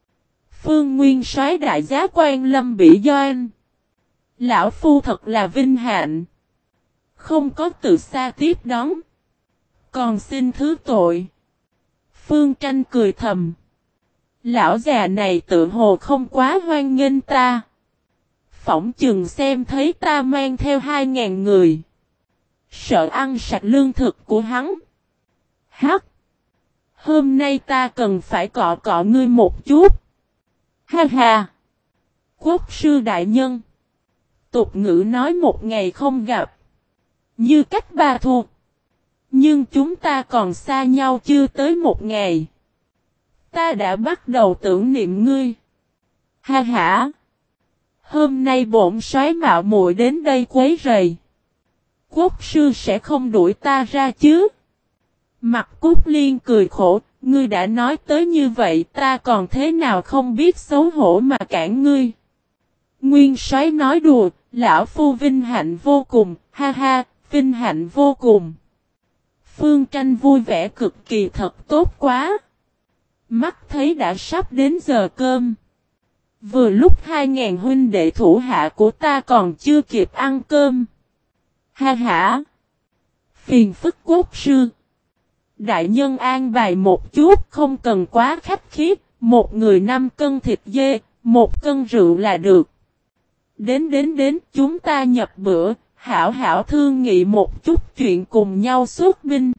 Phương Nguyên Soái đại giá quan lâm bị doan. Lão Phu thật là vinh hạnh. Không có từ xa tiếp đón. Còn xin thứ tội. Phương Tranh cười thầm. Lão già này tự hồ không quá hoan nghênh ta. Phỏng chừng xem thấy ta mang theo 2.000 người. Sợ ăn sạch lương thực của hắn. Hắc! Hôm nay ta cần phải cọ cọ ngươi một chút. Ha ha! Quốc sư đại nhân. Tục ngữ nói một ngày không gặp. Như cách ba thu. Nhưng chúng ta còn xa nhau chưa tới một ngày. Ta đã bắt đầu tưởng niệm ngươi. Ha ha! Hôm nay bổn soái mạo muội đến đây quấy rầy. Quốc sư sẽ không đuổi ta ra chứ? Mạc Cốt Liên cười khổ, ngươi đã nói tới như vậy ta còn thế nào không biết xấu hổ mà cản ngươi. Nguyên Soái nói đùa, lão phu vinh hạnh vô cùng, ha ha, vinh hạnh vô cùng. Phương Tranh vui vẻ cực kỳ thật tốt quá. Mắt thấy đã sắp đến giờ cơm. Vừa lúc 2.000 huynh đệ thủ hạ của ta còn chưa kịp ăn cơm. Ha ha! Phiền phức quốc sư. Đại nhân an bài một chút không cần quá khách khí, một người 5 cân thịt dê, 1 cân rượu là được. Đến chúng ta nhập bữa, hảo hảo thương nghị một chút chuyện cùng nhau xuất binh.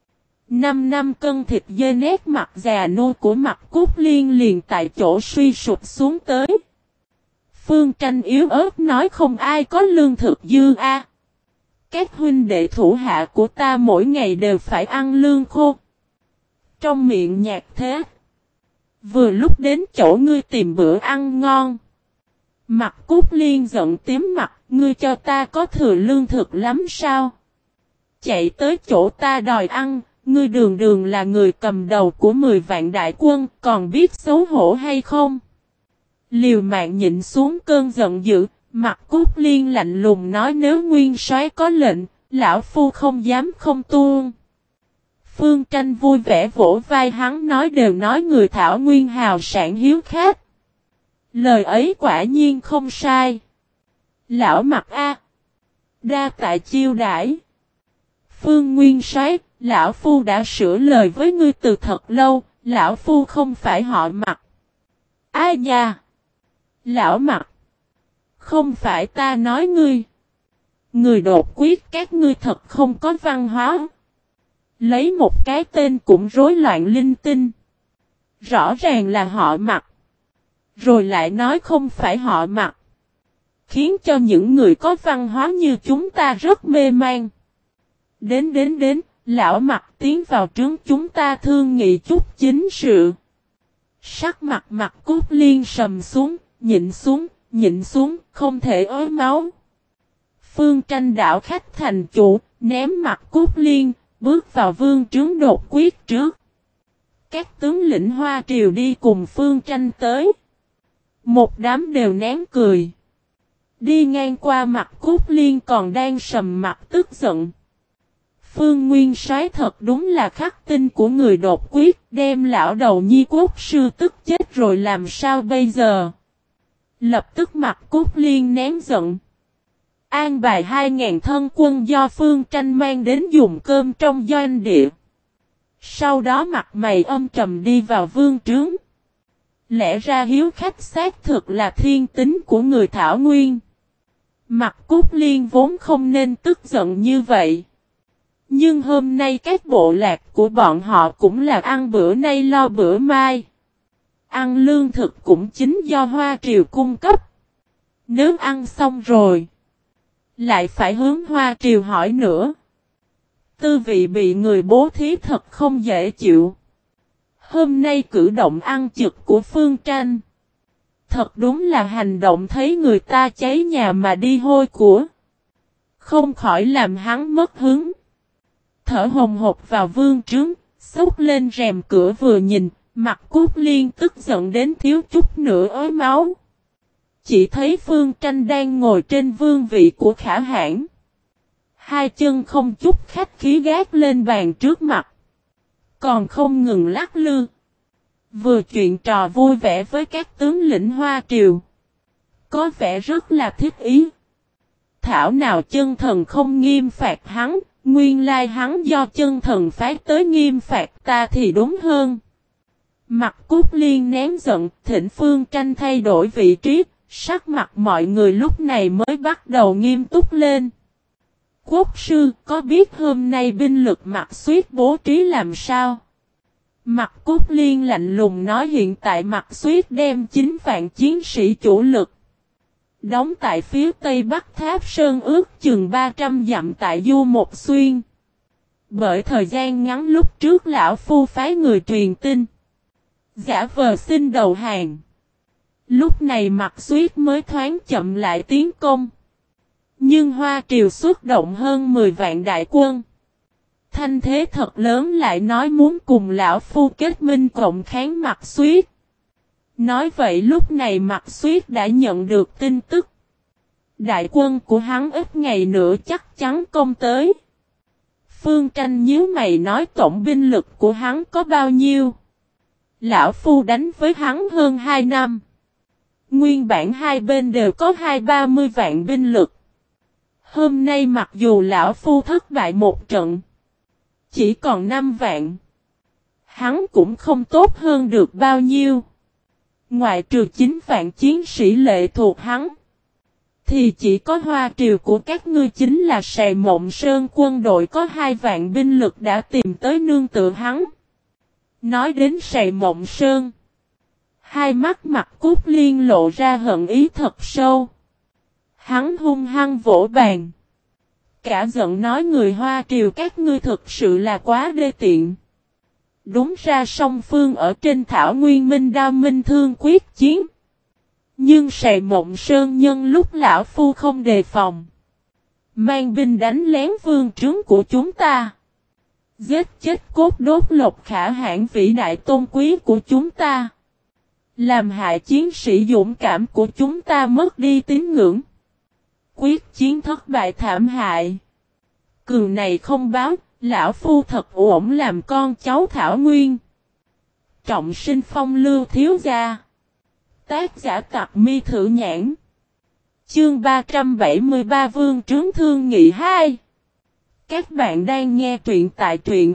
5 cân thịt dê nét mặt già nua của Mạc Cốt Liên liền tại chỗ suy sụp xuống tới. Phương Tranh yếu ớt nói không ai có lương thực dư a. Các huynh đệ thủ hạ của ta mỗi ngày đều phải ăn lương khô. Trong miệng nhạt thế. Vừa lúc đến chỗ ngươi tìm bữa ăn ngon. Mạc Cốt Liên giận tím mặt, ngươi cho ta có thừa lương thực lắm sao? Chạy tới chỗ ta đòi ăn, ngươi đường đường là người cầm đầu của 10 vạn đại quân, còn biết xấu hổ hay không? Liều mạng nhịn xuống cơn giận dữ, Mạc Cốt Liên lạnh lùng nói nếu Nguyên Soái có lệnh, lão phu không dám không tuân. Phương Tranh vui vẻ vỗ vai hắn nói đều nói người thảo nguyên hào sản hiếu khách. Lời ấy quả nhiên không sai. Lão Mạc a, đa tạ chiêu đãi. Phương Nguyên Soái, lão phu đã sửa lời với ngươi từ thật lâu, lão phu không phải họ Mạc. Ai nha? Lão Mạc. Không phải ta nói ngươi. Người đột quyết các ngươi thật không có văn hóa. Lấy một cái tên cũng rối loạn linh tinh. Rõ ràng là họ Mạc. Rồi lại nói không phải họ Mặc. Khiến cho những người có văn hóa như chúng ta rất mê man. Đến, lão Mặc tiến vào trướng chúng ta thương nghị chút chính sự. Sắc mặt Mặc Cốt Liên sầm xuống, nhịn xuống, không thể ới máu. Phương Tranh đảo khách thành chủ, ném Mặc Cốt Liên, bước vào vương trướng đột quyết trước. Các tướng lĩnh Hoa Triều đi cùng Phương Tranh tới. Một đám đều nén cười. Đi ngang qua Mặc Cốt Liên còn đang sầm mặt tức giận. Phương Nguyên Soái thật đúng là khắc tinh của người đột quyết, đem lão đầu Nhi Quốc sư tức chết rồi làm sao bây giờ? Lập tức Mặc Cốt Liên nén giận. An bài 2.000 thân quân do Phương Tranh mang đến dùng cơm trong doanh địa. Sau đó mặt mày âm trầm đi vào vương trướng. Lẽ ra hiếu khách xác thực là thiên tính của người Thảo Nguyên. Mặc Cốt Liên vốn không nên tức giận như vậy. Nhưng hôm nay các bộ lạc của bọn họ cũng là ăn bữa nay lo bữa mai. Ăn lương thực cũng chính do Hoa Triều cung cấp. Nếu ăn xong rồi, lại phải hướng Hoa Triều hỏi nữa. Tư vị bị người bố thí thật không dễ chịu. Hôm nay cử động ăn chực của Phương Tranh. Thật đúng là hành động thấy người ta cháy nhà mà đi hôi của. Không khỏi làm hắn mất hứng. Thở hồng hộc vào vương trướng, xốc lên rèm cửa vừa nhìn, Mặc Cốt Liên tức giận đến thiếu chút nữa ới máu. Chỉ thấy Phương Tranh đang ngồi trên vương vị của Khả Hãn. Hai chân không chút khách khí gác lên bàn trước mặt. Còn không ngừng lắc lư. Vừa chuyện trò vui vẻ với các tướng lĩnh Hoa Triều. Có vẻ rất là thích ý. Thảo nào chân thần không nghiêm phạt hắn. Nguyên lai hắn do chân thần phái tới nghiêm phạt ta thì đúng hơn. Mặc Cốt Liên nén giận, thỉnh Phương Tranh thay đổi vị trí, sắc mặt mọi người lúc này mới bắt đầu nghiêm túc lên. Quốc sư có biết hôm nay binh lực Mặc Xuyết bố trí làm sao? Mặc Cốt Liên lạnh lùng nói hiện tại Mặc Xuyết đem 9 vạn chiến sĩ chủ lực. Đóng tại phía tây bắc Tháp Sơn ước chừng 300 dặm tại Du Một Xuyên. Bởi thời gian ngắn lúc trước lão phu phái người truyền tin. Giả vờ xin đầu hàng. Lúc này Mặc Xuyết mới thoáng chậm lại tiến công. Nhưng Hoa Triều xuất động hơn 10 vạn đại quân. Thanh thế thật lớn lại nói muốn cùng lão phu kết minh cộng kháng Mặc Xuyết. Nói vậy lúc này Mặc Xuyết đã nhận được tin tức. Đại quân của hắn ít ngày nữa chắc chắn công tới. Phương Tranh nhíu mày nói tổng binh lực của hắn có bao nhiêu. Lão phu đánh với hắn hơn 2 năm. Nguyên bản hai bên đều có 20-30 vạn binh lực. Hôm nay mặc dù lão phu thất bại một trận. Chỉ còn 5 vạn. Hắn cũng không tốt hơn được bao nhiêu. Ngoại trừ 9 vạn chiến sĩ lệ thuộc hắn. Thì chỉ có Hoa Triều của các ngươi chính là Sài Mộng Sơn quân đội có 2 vạn binh lực đã tìm tới nương tựa hắn. Nói đến Sài Mộng Sơn. Hai mắt Mặc Cốt Liên lộ ra hận ý thật sâu. Hắn hung hăng vỗ bàn. Cả giận nói người Hoa Triều các ngươi thực sự là quá đê tiện. Đúng ra song phương ở trên thảo nguyên minh đao minh thương quyết chiến. Nhưng Sài Mộng Sơn nhân lúc lão phu không đề phòng. Mang binh đánh lén vương trướng của chúng ta. Giết chết cốt đốt Lộc Khả Hãn vĩ đại tôn quý của chúng ta. Làm hại chiến sĩ dũng cảm của chúng ta mất đi tín ngưỡng. Quyết chiến thất bại thảm hại. Cường này không báo, lão phu thật uổng làm con cháu Thảo Nguyên. Trọng sinh phong lưu thiếu gia. Tác giả Tặc Mi Thử Nhãn. Chương 373 Vương Trướng Thương Nghị 2. Các bạn đang nghe truyện tại truyện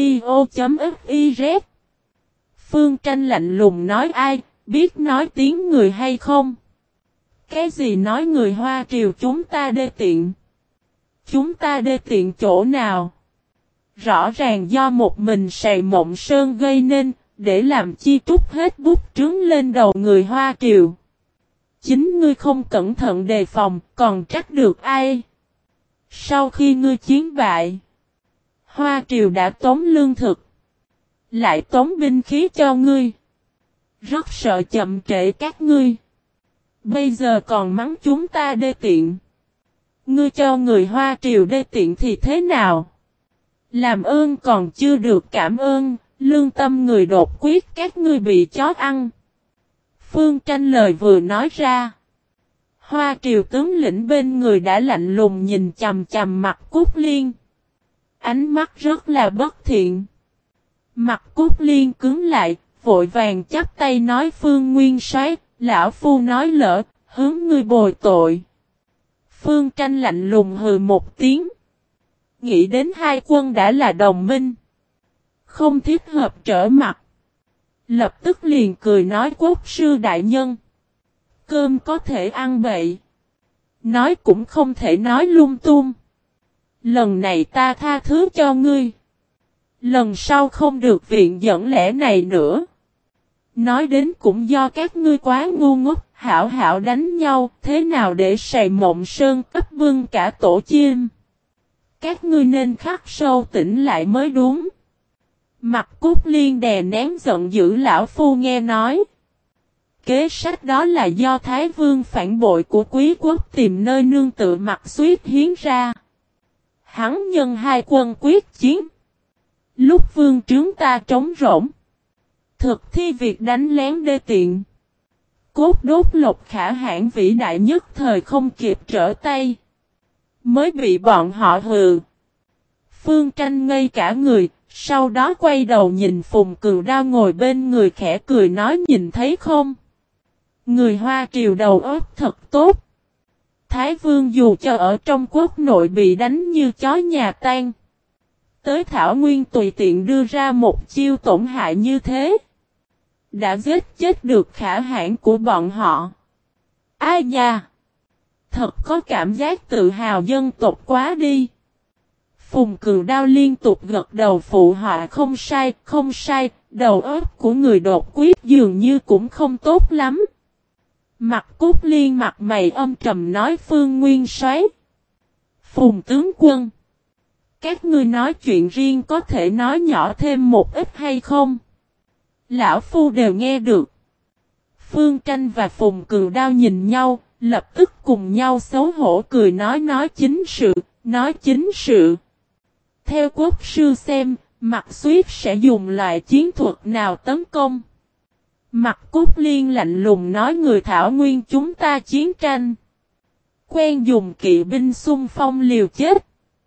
audio.fiz. Phương Tranh lạnh lùng nói ai, biết nói tiếng người hay không? Cái gì nói người Hoa Triều chúng ta đê tiện? Chúng ta đê tiện chỗ nào? Rõ ràng do một mình Sài Mộng Sơn gây nên, để làm chi trút hết bút trướng lên đầu người Hoa Triều. Chính ngươi không cẩn thận đề phòng, còn trách được ai? Sau khi ngươi chiến bại, Hoa Triều đã tống lương thực, lại tống binh khí cho ngươi. Rất sợ chậm trễ các ngươi. Bây giờ còn mắng chúng ta đê tiện. Ngươi cho người Hoa Triều đê tiện thì thế nào? Làm ơn còn chưa được cảm ơn, lương tâm người đột quyết các ngươi bị chó ăn. Phương Tranh lời vừa nói ra. Hoa Triều tướng lĩnh bên người đã lạnh lùng nhìn chằm chằm mặt Cút Liên. Ánh mắt rất là bất thiện. Mặt Cút Liên cứng lại, vội vàng chắp tay nói Phương Nguyên Soái, lão phu nói lỡ, hướng ngươi bồi tội. Phương Tranh lạnh lùng hừ một tiếng. Nghĩ đến hai quân đã là đồng minh, không thích hợp trở mặt. Lập tức liền cười nói quốc sư đại nhân. Cơm có thể ăn bậy, nói cũng không thể nói lung tung. Lần này ta tha thứ cho ngươi. Lần sau không được viện dẫn lẽ này nữa. Nói đến cũng do các ngươi quá ngu ngốc, hảo hảo đánh nhau, thế nào để sầy Mộng Sơn cấp bưng cả tổ chim. Các ngươi nên khắc sâu tỉnh lại mới đúng. Mặt Cút Liên đè nén giận dữ lão phu nghe nói. Kế sách đó là do Thái Vương phản bội của quý quốc tìm nơi nương tựa Mặt Xuyết hiến ra. Hắn nhân hai quân quyết chiến. Lúc vương trướng ta trống rỗng, thực thi việc đánh lén đê tiện. Cốt đốt Lộc Khả Hãn vĩ đại nhất thời không kịp trở tay, mới bị bọn họ hừ. Phương Tranh ngây cả người, sau đó quay đầu nhìn Phùng Cừu Đao ngồi bên người khẽ cười nói nhìn thấy không? Người Hoa Triều đầu óc thật tốt. Thái Vương dù cho ở trong quốc nội bị đánh như chó nhà tan, tới Thảo Nguyên tùy tiện đưa ra một chiêu tổn hại như thế, đã giết chết được Khả Hãn của bọn họ. Ai nha! Thật có cảm giác tự hào dân tộc quá đi. Phùng Cừu Đao liên tục gật đầu phụ họa không sai, không sai, đầu óc của người đột quyết dường như cũng không tốt lắm. Mặt Cút Liên mặt mày âm trầm nói Phương Nguyên Soái, Phùng tướng quân, các ngươi nói chuyện riêng có thể nói nhỏ thêm một ít hay không? Lão phu đều nghe được. Phương Tranh và Phùng Cừu Đao nhìn nhau, lập tức cùng nhau xấu hổ cười nói chính sự, nói chính sự. Theo quốc sư xem, Mặt Xuyết sẽ dùng loại chiến thuật nào tấn công? Mặt Cút Liên lạnh lùng nói người Thảo Nguyên chúng ta chiến tranh, quen dùng kỵ binh xung phong liều chết.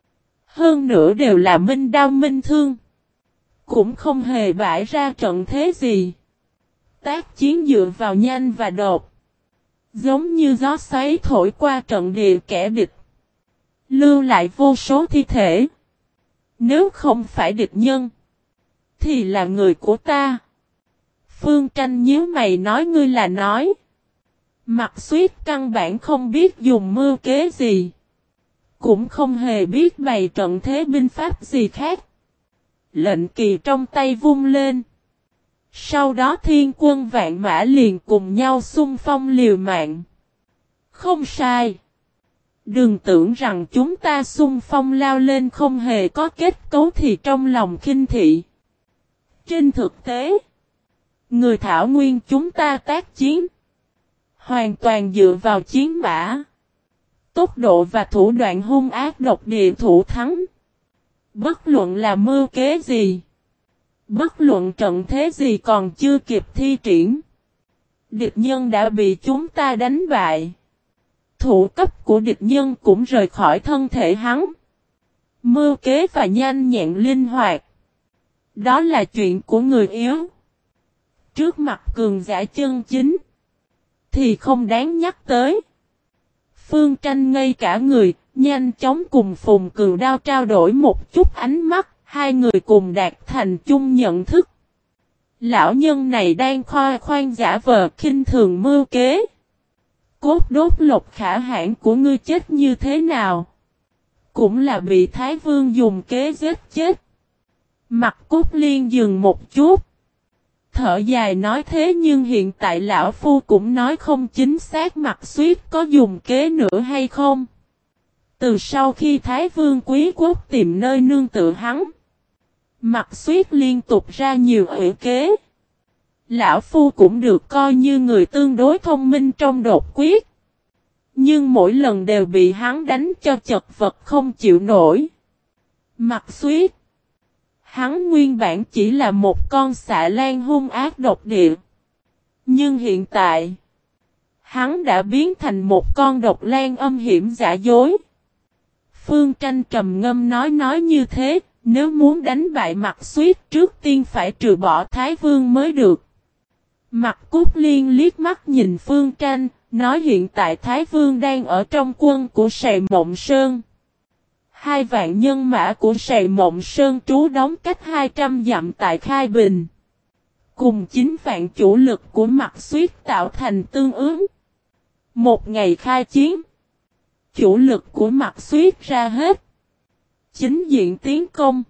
Hơn nữa đều là minh đao minh thương, cũng không hề bãi ra trận thế gì. Tác chiến dựa vào nhanh và đột, giống như gió xoáy thổi qua trận địa kẻ địch, lưu lại vô số thi thể. Nếu không phải địch nhân, thì là người của ta. Phương Tranh nhíu mày nói ngươi là nói. Mặt Xuyết căn bản không biết dùng mưu kế gì, cũng không hề biết bày trận thế binh pháp gì khác. Lệnh kỳ trong tay vung lên. Sau đó thiên quân vạn mã liền cùng nhau xung phong liều mạng. Không sai. Đừng tưởng rằng chúng ta xung phong lao lên không hề có kết cấu thì trong lòng khinh thị. Trên thực tế, người Thảo Nguyên chúng ta tác chiến, hoàn toàn dựa vào chiến mã, tốc độ và thủ đoạn hung ác độc địa thủ thắng. Bất luận là mưu kế gì, bất luận trận thế gì còn chưa kịp thi triển, địch nhân đã bị chúng ta đánh bại. Thủ cấp của địch nhân cũng rời khỏi thân thể hắn. Mưu kế và nhanh nhẹn linh hoạt, đó là chuyện của người yếu. Trước mặt cường giả chân chính, thì không đáng nhắc tới. Phương Tranh ngây cả người, nhanh chóng cùng Phùng Cừu Đao trao đổi một chút ánh mắt, hai người cùng đạt thành chung nhận thức. Lão nhân này đang khoe khoang giả vờ khinh thường mưu kế. Cốt đốt Lộc Khả Hãn của ngươi chết như thế nào? Cũng là bị Thái Vương dùng kế giết chết. Mặt Cút Liên dừng một chút, thở dài nói thế nhưng hiện tại lão phu cũng nói không chính xác Mạc Xuyết có dùng kế nữa hay không. Từ sau khi Thái Vương Quý Quốc tìm nơi nương tựa hắn, Mạc Xuyết liên tục ra nhiều ủy kế. Lão phu cũng được coi như người tương đối thông minh trong đột quyết. Nhưng mỗi lần đều bị hắn đánh cho chật vật không chịu nổi. Mạc Xuyết, hắn nguyên bản chỉ là một con xà lan hung ác độc địa. Nhưng hiện tại, hắn đã biến thành một con độc lan âm hiểm giả dối. Phương Tranh trầm ngâm nói như thế, nếu muốn đánh bại Mạc Xuyết trước tiên phải trừ bỏ Thái Vương mới được. Mạc Cút Liên liếc mắt nhìn Phương Tranh, nói hiện tại Thái Vương đang ở trong quân của Sài Mộng Sơn. 2 vạn nhân mã của Sài Mộng Sơn trú đóng cách 200 dặm tại Khai Bình. Cùng 9 vạn chủ lực của Mạc Xuyết tạo thành tương ứng. Một ngày khai chiến, chủ lực của Mạc Xuyết ra hết. Chính diện tiến công.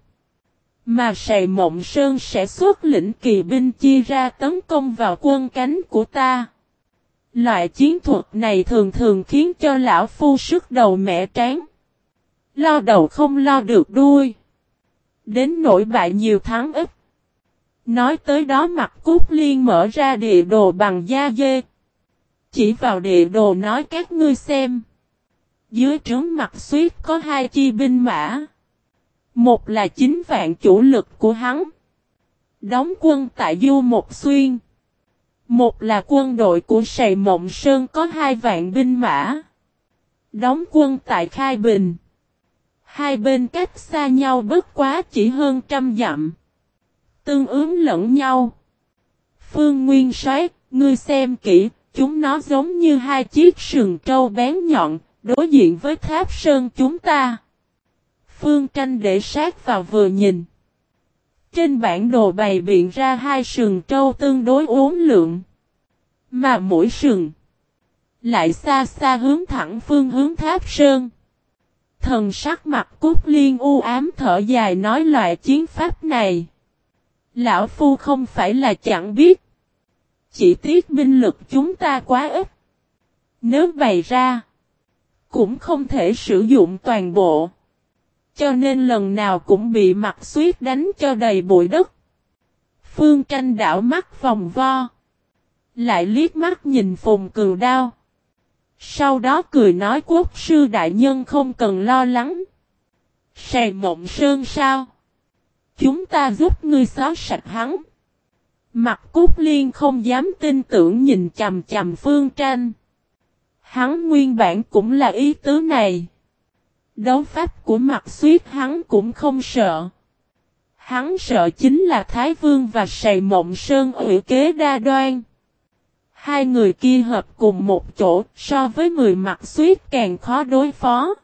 Mà Sài Mộng Sơn sẽ xuất lĩnh kỳ binh chia ra tấn công vào quân cánh của ta. Loại chiến thuật này thường thường khiến cho lão phu sức đầu mẻ trán. Lo đầu không lo được đuôi. Đến nỗi bại nhiều thắng ít. Nói tới đó Mạc Cút Liên mở ra địa đồ bằng da dê. Chỉ vào địa đồ nói các ngươi xem. Dưới trướng Mạc Xuyết có 2 chi binh mã. Một là 9 vạn chủ lực của hắn. Đóng quân tại Du Một Xuyên. Một là quân đội của Sài Mộng Sơn có 2 vạn binh mã. Đóng quân tại Khai Bình. Hai bên cách xa nhau bất quá chỉ hơn 100 dặm. Tương ứng lẫn nhau. Phương Nguyên Soái, ngươi xem kỹ, chúng nó giống như 2 chiếc sừng trâu bén nhọn, đối diện với Tháp Sơn chúng ta. Phương Tranh để sát vào vừa nhìn. Trên bản đồ bày biện ra 2 sừng trâu tương đối uốn lượn. Mà mỗi sừng lại xa xa hướng thẳng phương hướng Tháp Sơn. Thần sắc Mạc Cút Liên u ám thở dài nói loại chiến pháp này. Lão phu không phải là chẳng biết. Chỉ tiếc binh lực chúng ta quá ít. Nếu bày ra, cũng không thể sử dụng toàn bộ. Cho nên lần nào cũng bị Mạc Xuyết đánh cho đầy bụi đất. Phương Tranh đảo mắt vòng vo. Lại liếc mắt nhìn Phùng Cừu Đao. Sau đó cười nói quốc sư đại nhân không cần lo lắng. Sài Mộng Sơn sao? Chúng ta giúp ngươi xóa sạch hắn. Mạc Cút Liên không dám tin tưởng nhìn chằm chằm Phương Tranh. Hắn nguyên bản cũng là ý tứ này. Đấu pháp của Mạc Xuyết hắn cũng không sợ. Hắn sợ chính là Thái Vương và Sài Mộng Sơn ủy kế đa đoan. 2 người kia hợp cùng một chỗ so với người Mạc Xuyết càng khó đối phó.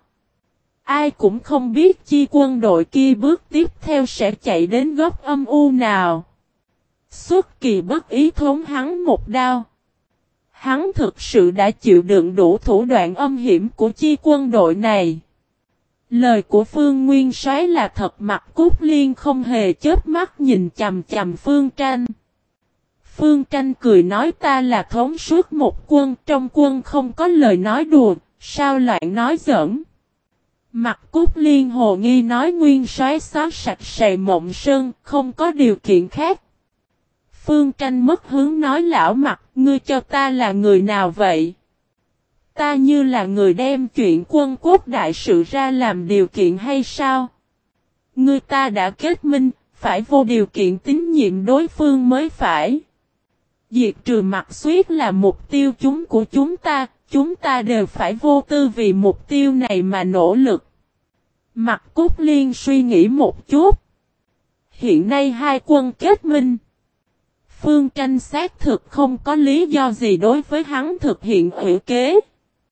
Ai cũng không biết chi quân đội kia bước tiếp theo sẽ chạy đến góc âm u nào. Xuất kỳ bất ý thốn hắn một đao. Hắn thực sự đã chịu đựng đủ thủ đoạn âm hiểm của chi quân đội này. Lời của Phương Nguyên Soái là thật. Mạc Cút Liên không hề chớp mắt nhìn chằm chằm Phương Tranh. Phương Tranh cười nói ta là thống suốt một quân, trong quân không có lời nói đùa, sao loạn nói giỡn. Mạc Cút Liên hồ nghi nói Nguyên Soái xóa sạch Sài Mộng Sơn, không có điều kiện khác. Phương Tranh mất hướng nói lão Mạc, ngươi cho ta là người nào vậy? Ta như là người đem chuyện quân quốc đại sự ra làm điều kiện hay sao? Ngươi ta đã kết minh, phải vô điều kiện tín nhiệm đối phương mới phải. Diệt trừ Mạc Xuyết là mục tiêu chúng của chúng ta đều phải vô tư vì mục tiêu này mà nỗ lực. Mạc Cút Liên suy nghĩ một chút. Hiện nay 2 quân kết minh. Phương Tranh xác thực không có lý do gì đối với hắn thực hiện ủy kế.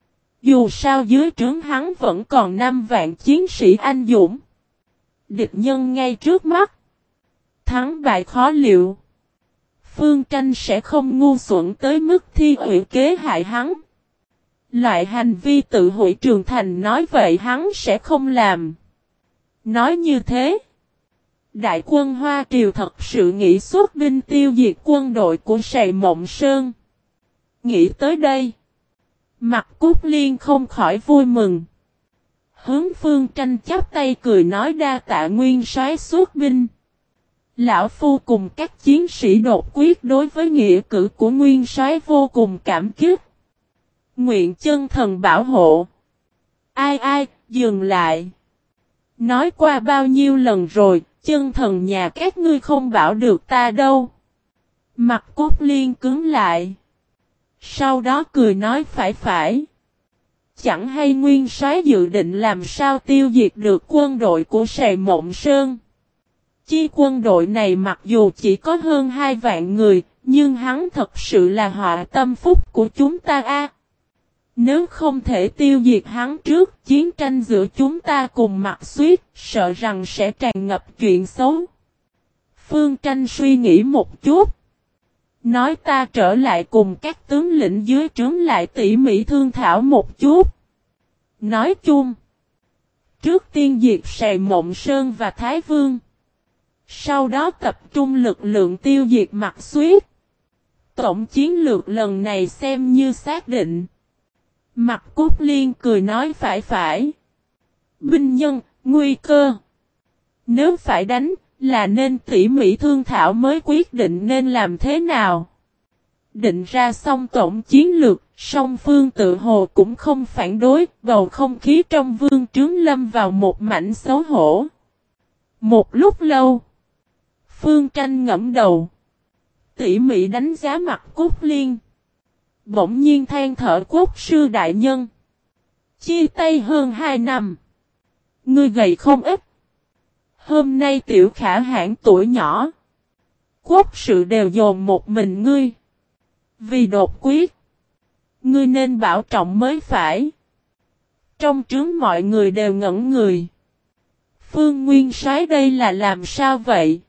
Dù sao dưới trướng hắn vẫn còn 5 vạn chiến sĩ anh dũng. Địch nhân ngay trước mắt. Thắng bại khó liệu. Phương Tranh sẽ không ngu xuẩn tới mức thi ủy kế hại hắn. Loại hành vi tự hủy Trường Thành nói vậy hắn sẽ không làm. Nói như thế, Đại quân Hoa Triều thật sự nghĩ xuất binh tiêu diệt quân đội của Sài Mộng Sơn. Nghĩ tới đây, Mặt Cúc Liên không khỏi vui mừng. Hướng Phương Tranh chắp tay cười nói đa tạ nguyên soái xuất binh. Lão Phu cùng các chiến sĩ đột quyết đối với nghĩa cử của nguyên soái vô cùng cảm kích. Nguyện chân thần bảo hộ. Ai, dừng lại. Nói qua bao nhiêu lần rồi, chân thần nhà các ngươi không bảo được ta đâu. Mặt Cúc Liên cứng lại. Sau đó cười nói phải. Chẳng hay nguyên soái dự định làm sao tiêu diệt được quân đội của Sài Mộng Sơn. Chi quân đội này mặc dù chỉ có hơn 2 vạn người, nhưng hắn thật sự là họa tâm phúc của chúng ta a. Nếu không thể tiêu diệt hắn trước, chiến tranh giữa chúng ta cùng Mạc Xuyết, sợ rằng sẽ tràn ngập chuyện xấu. Phương Tranh suy nghĩ một chút. Nói ta trở lại cùng các tướng lĩnh dưới trướng lại tỉ mỉ thương thảo một chút. Nói chung, trước tiên diệt Sài Mộng Sơn và Thái Vương. Sau đó tập trung lực lượng tiêu diệt Mạc Xuyết. Tổng chiến lược lần này xem như xác định. Mặt Cúc Liên cười nói phải. Binh nhân, nguy cơ. Nếu phải đánh, là nên tỉ mỉ thương thảo mới quyết định nên làm thế nào. Định ra xong tổng chiến lược, song phương tự hồ cũng không phản đối, bầu không khí trong vương trướng lâm vào một mảnh xấu hổ. Một lúc lâu, Phương Tranh ngẫm đầu, tỉ mỉ đánh giá Mặt Cúc Liên. Bỗng nhiên than thở quốc sư đại nhân. Chia tay hơn 2 năm. Ngươi gầy không ít. Hôm nay tiểu khả hãn tuổi nhỏ. Quốc sự đều dồn một mình ngươi. Vì đột quyết. Ngươi nên bảo trọng mới phải. Trong trướng mọi người đều ngẩn người. Phương Nguyên soái đây là làm sao vậy?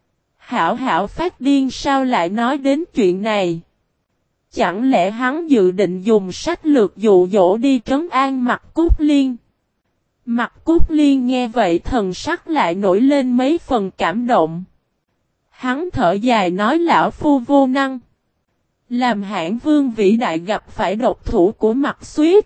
Hảo phát điên sao lại nói đến chuyện này? Chẳng lẽ hắn dự định dùng sách lược dụ dỗ đi trấn an Mặt Cúc Liên? Mặt Cúc Liên nghe vậy thần sắc lại nổi lên mấy phần cảm động. Hắn thở dài nói lão phu vô năng. Làm hãn vương vĩ đại gặp phải độc thủ của Mạc Xuyết.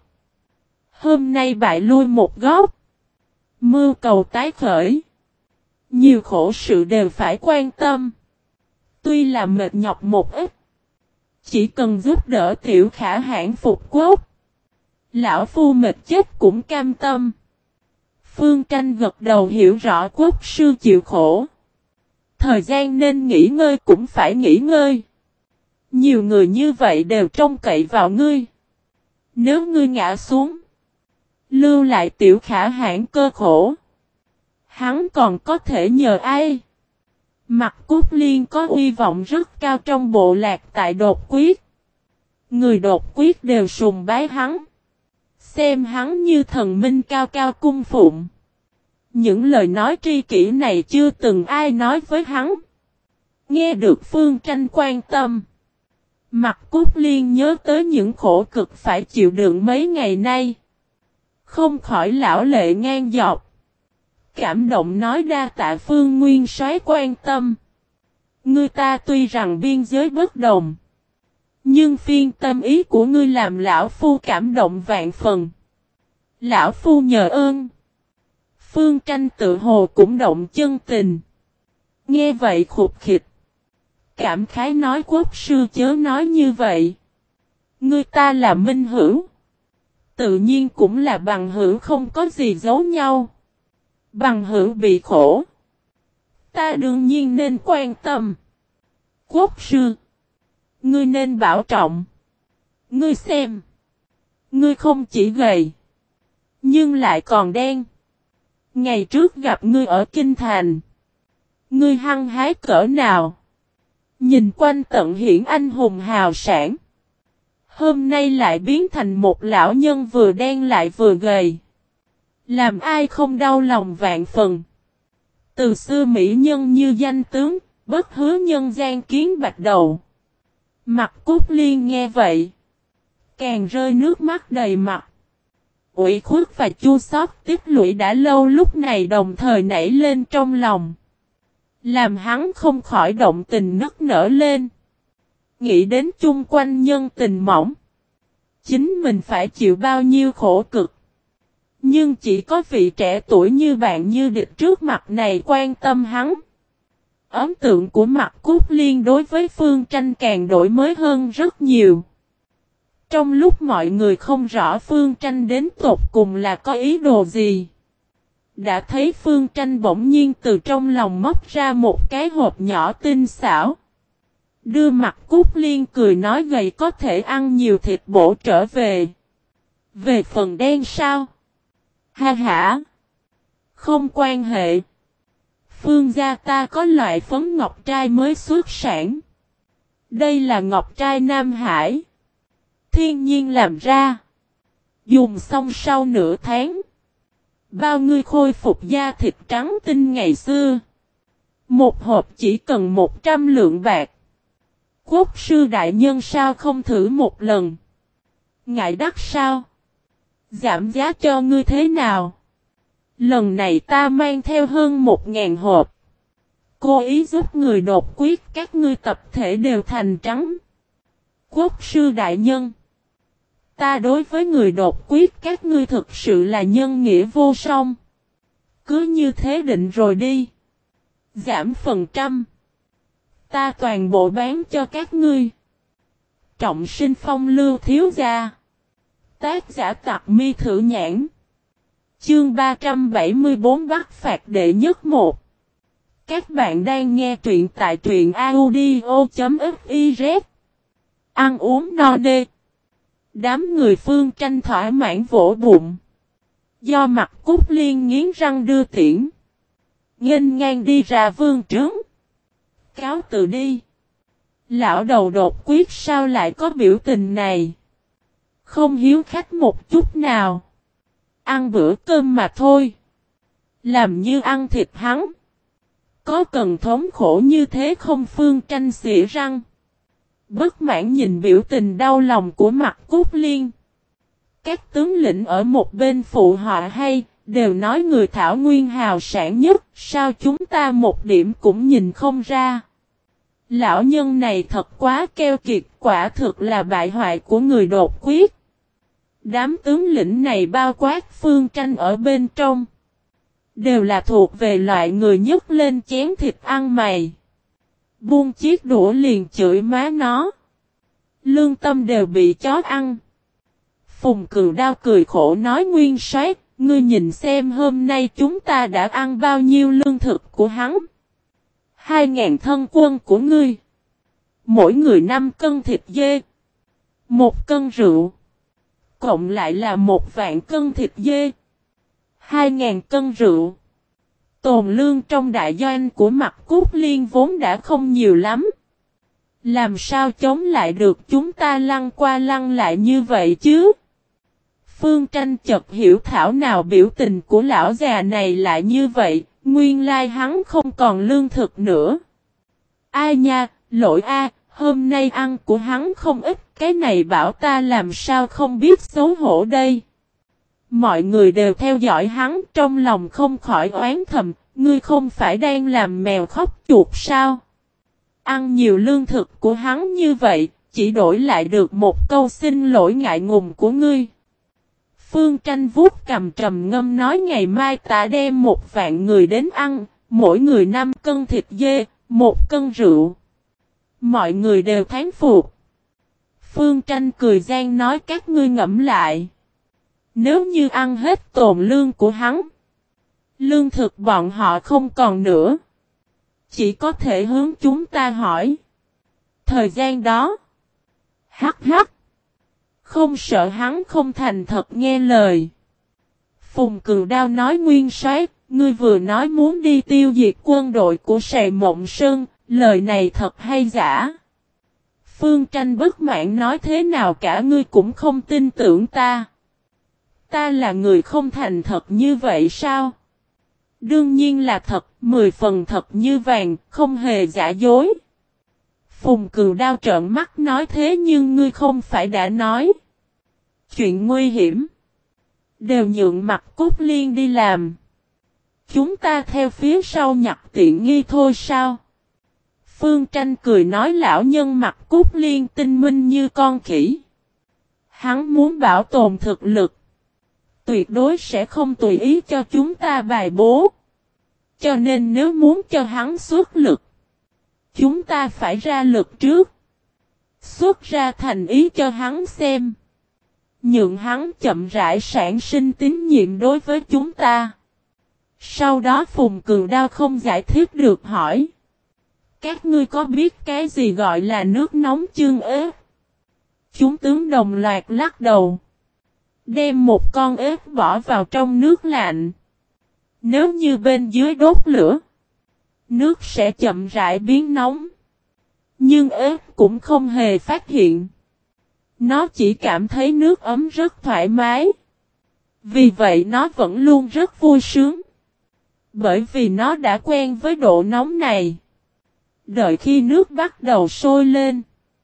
Hôm nay bại lui một góc. Mưu cầu tái khởi. Nhiều khổ sự đều phải quan tâm. Tuy là mệt nhọc một ít. Chỉ cần giúp đỡ tiểu khả hãn phục quốc. Lão phu mệt chết cũng cam tâm. Phương Tranh gật đầu hiểu rõ quốc sư chịu khổ. Thời gian nên nghỉ ngơi cũng phải nghỉ ngơi. Nhiều người như vậy đều trông cậy vào ngươi. Nếu ngươi ngã xuống. Lưu lại tiểu khả hãn cơ khổ. Hắn còn có thể nhờ ai? Mặt Cúc Liên có uy vọng rất cao trong bộ lạc tại đột quyết. Người đột quyết đều sùng bái hắn. Xem hắn như thần minh cao cao cung phụng. Những lời nói tri kỷ này chưa từng ai nói với hắn. Nghe được Phương Tranh quan tâm. Mặt Cúc Liên nhớ tới những khổ cực phải chịu đựng mấy ngày nay. Không khỏi lão lệ ngang dọc. Cảm động nói đa tạ Phương Nguyên soái quan tâm. Ngươi ta tuy rằng biên giới bất đồng. Nhưng phiên tâm ý của ngươi làm lão phu cảm động vạn phần. Lão phu nhờ ơn. Phương Tranh tự hồ cũng động chân tình. Nghe vậy khụt khịt. Cảm khái nói quốc sư chớ nói như vậy. Ngươi ta là minh hữu. Tự nhiên cũng là bằng hữu không có gì giấu nhau. Bằng hữu bị khổ. Ta đương nhiên nên quan tâm. Quốc sư. Ngươi nên bảo trọng. Ngươi xem. Ngươi không chỉ gầy. Nhưng lại còn đen. Ngày trước gặp ngươi ở Kinh Thành. Ngươi hăng hái cỡ nào. Nhìn quanh tận hiển anh hùng hào sản. Hôm nay lại biến thành một lão nhân vừa đen lại vừa gầy. Làm ai không đau lòng vạn phần. Từ xưa mỹ nhân như danh tướng, bất hứa nhân gian kiến bạch đầu. Mặt Cúc Liên nghe vậy. Càng rơi nước mắt đầy mặt. Ủy khuất và chua xót tích lũy đã lâu lúc này đồng thời nảy lên trong lòng. Làm hắn không khỏi động tình nức nở lên. Nghĩ đến chung quanh nhân tình mỏng. Chính mình phải chịu bao nhiêu khổ cực. Nhưng chỉ có vị trẻ tuổi như bạn như địch trước mặt này quan tâm hắn. Ấn tượng của Mạc Cúc Liên đối với Phương Tranh càng đổi mới hơn rất nhiều. Trong lúc mọi người không rõ Phương Tranh đến tột cùng là có ý đồ gì. Đã thấy Phương Tranh bỗng nhiên từ trong lòng móc ra một cái hộp nhỏ tinh xảo. Đưa Mạc Cúc Liên cười nói gầy có thể ăn nhiều thịt bổ trở về. Về phần đen sao? Ha ha! Không quan hệ. Phương gia ta có loại phấn ngọc trai mới xuất sản. Đây là ngọc trai Nam Hải. Thiên nhiên làm ra. Dùng xong sau nửa tháng. Bao ngươi khôi phục da thịt trắng tinh ngày xưa. Một hộp chỉ cần 100 lượng bạc. Quốc sư đại nhân sao không thử một lần? Ngại đắt sao? Giảm giá cho ngươi thế nào? Lần này ta mang theo hơn 1.000 hộp. Cố ý giúp người đột quyết các ngươi tập thể đều thành trắng. Quốc sư đại nhân. Ta đối với người đột quyết các ngươi thực sự là nhân nghĩa vô song. Cứ như thế định rồi đi. Giảm phần trăm. Ta toàn bộ bán cho các ngươi. Trọng sinh phong lưu thiếu gia. Tác giả Tặc Mi Thử Nhãn. Chương 374 bắt phạt đệ nhất 1. Các bạn đang nghe truyện tại truyện audio.fiz. Ăn uống no nê. Đám người Phương Tranh thỏa mãn vỗ bụng. Do Mạc Cúc Liên nghiến răng đưa tiễn. Nghênh ngang đi ra vương trướng. Cáo từ đi. Lão đầu đột quyết sao lại có biểu tình này. Không hiếu khách một chút nào. Ăn bữa cơm mà thôi. Làm như ăn thịt hắn. Có cần thống khổ như thế không? Phương Tranh xỉa răng. Bất mãn nhìn biểu tình đau lòng của Mạc Cúc Liên. Các tướng lĩnh ở một bên phụ họa hay, đều nói người Thảo Nguyên hào sản nhất, sao chúng ta một điểm cũng nhìn không ra. Lão nhân này thật quá keo kiệt, quả thực là bại hoại của người đột quyết. Đám tướng lĩnh này bao quát Phương Tranh ở bên trong. Đều là thuộc về loại người nhấc lên chén thịt ăn mày. Buông chiếc đũa liền chửi má nó. Lương tâm đều bị chó ăn. Phùng Cừu Đao cười khổ nói Nguyên soái, ngươi nhìn xem hôm nay chúng ta đã ăn bao nhiêu lương thực của hắn. 2.000 thân quân của ngươi. Mỗi người 5 cân thịt dê. 1 cân rượu. Cộng lại là 1 vạn cân thịt dê. 2.000 cân rượu. Tồn lương trong đại doanh của Mạc Cúc Liên vốn đã không nhiều lắm. Làm sao chống lại được chúng ta lăn qua lăn lại như vậy chứ? Phương Tranh chợt hiểu thảo nào biểu tình của lão già này lại như vậy, nguyên lai hắn không còn lương thực nữa. Ai nha, lỗi a, hôm nay ăn của hắn không ít, cái này bảo ta làm sao không biết xấu hổ đây. Mọi người đều theo dõi hắn, trong lòng không khỏi oán thầm, ngươi không phải đang làm mèo khóc chuột sao? Ăn nhiều lương thực của hắn như vậy, chỉ đổi lại được một câu xin lỗi ngại ngùng của ngươi. Phương Tranh vuốt cầm trầm ngâm nói ngày mai ta đem 1 vạn người đến ăn, mỗi người 5 cân thịt dê, 1 cân rượu. Mọi người đều thán phục. Phương Tranh cười gian nói các ngươi ngẫm lại. Nếu như ăn hết tồn lương của hắn, lương thực bọn họ không còn nữa. Chỉ có thể hướng chúng ta hỏi. Thời gian đó. Hắc hắc. Không sợ hắn không thành thật nghe lời. Phùng Cừu Đao nói Nguyên soái, ngươi vừa nói muốn đi tiêu diệt quân đội của Sài Mộng Sơn, lời này thật hay giả? Phương Tranh bất mãn nói thế nào cả ngươi cũng không tin tưởng ta. Ta là người không thành thật như vậy sao? Đương nhiên là thật, 10 phần thật như vàng, không hề giả dối. Phùng Cừu Đao trợn mắt nói thế nhưng ngươi không phải đã nói. Chuyện nguy hiểm. Đều nhượng Mạc Cúc Liên đi làm. Chúng ta theo phía sau nhặt tiện nghi thôi sao? Phương Tranh cười nói lão nhân mặt Cúc Liên tinh minh như con khỉ. Hắn muốn bảo tồn thực lực. Tuyệt đối sẽ không tùy ý cho chúng ta bài bố. Cho nên nếu muốn cho hắn xuất lực, chúng ta phải ra lực trước. Xuất ra thành ý cho hắn xem. Nhượng hắn chậm rãi sản sinh tín nhiệm đối với chúng ta. Sau đó Phùng Cường Đao không giải thích được hỏi. Các ngươi có biết cái gì gọi là nước nóng chương ếch? Chúng tướng đồng loạt lắc đầu. Đem một con ếch bỏ vào trong nước lạnh. Nếu như bên dưới đốt lửa, nước sẽ chậm rãi biến nóng. Nhưng ếch cũng không hề phát hiện. Nó chỉ cảm thấy nước ấm rất thoải mái. Vì vậy nó vẫn luôn rất vui sướng. Bởi vì nó đã quen với độ nóng này. Đợi khi nước bắt đầu sôi lên,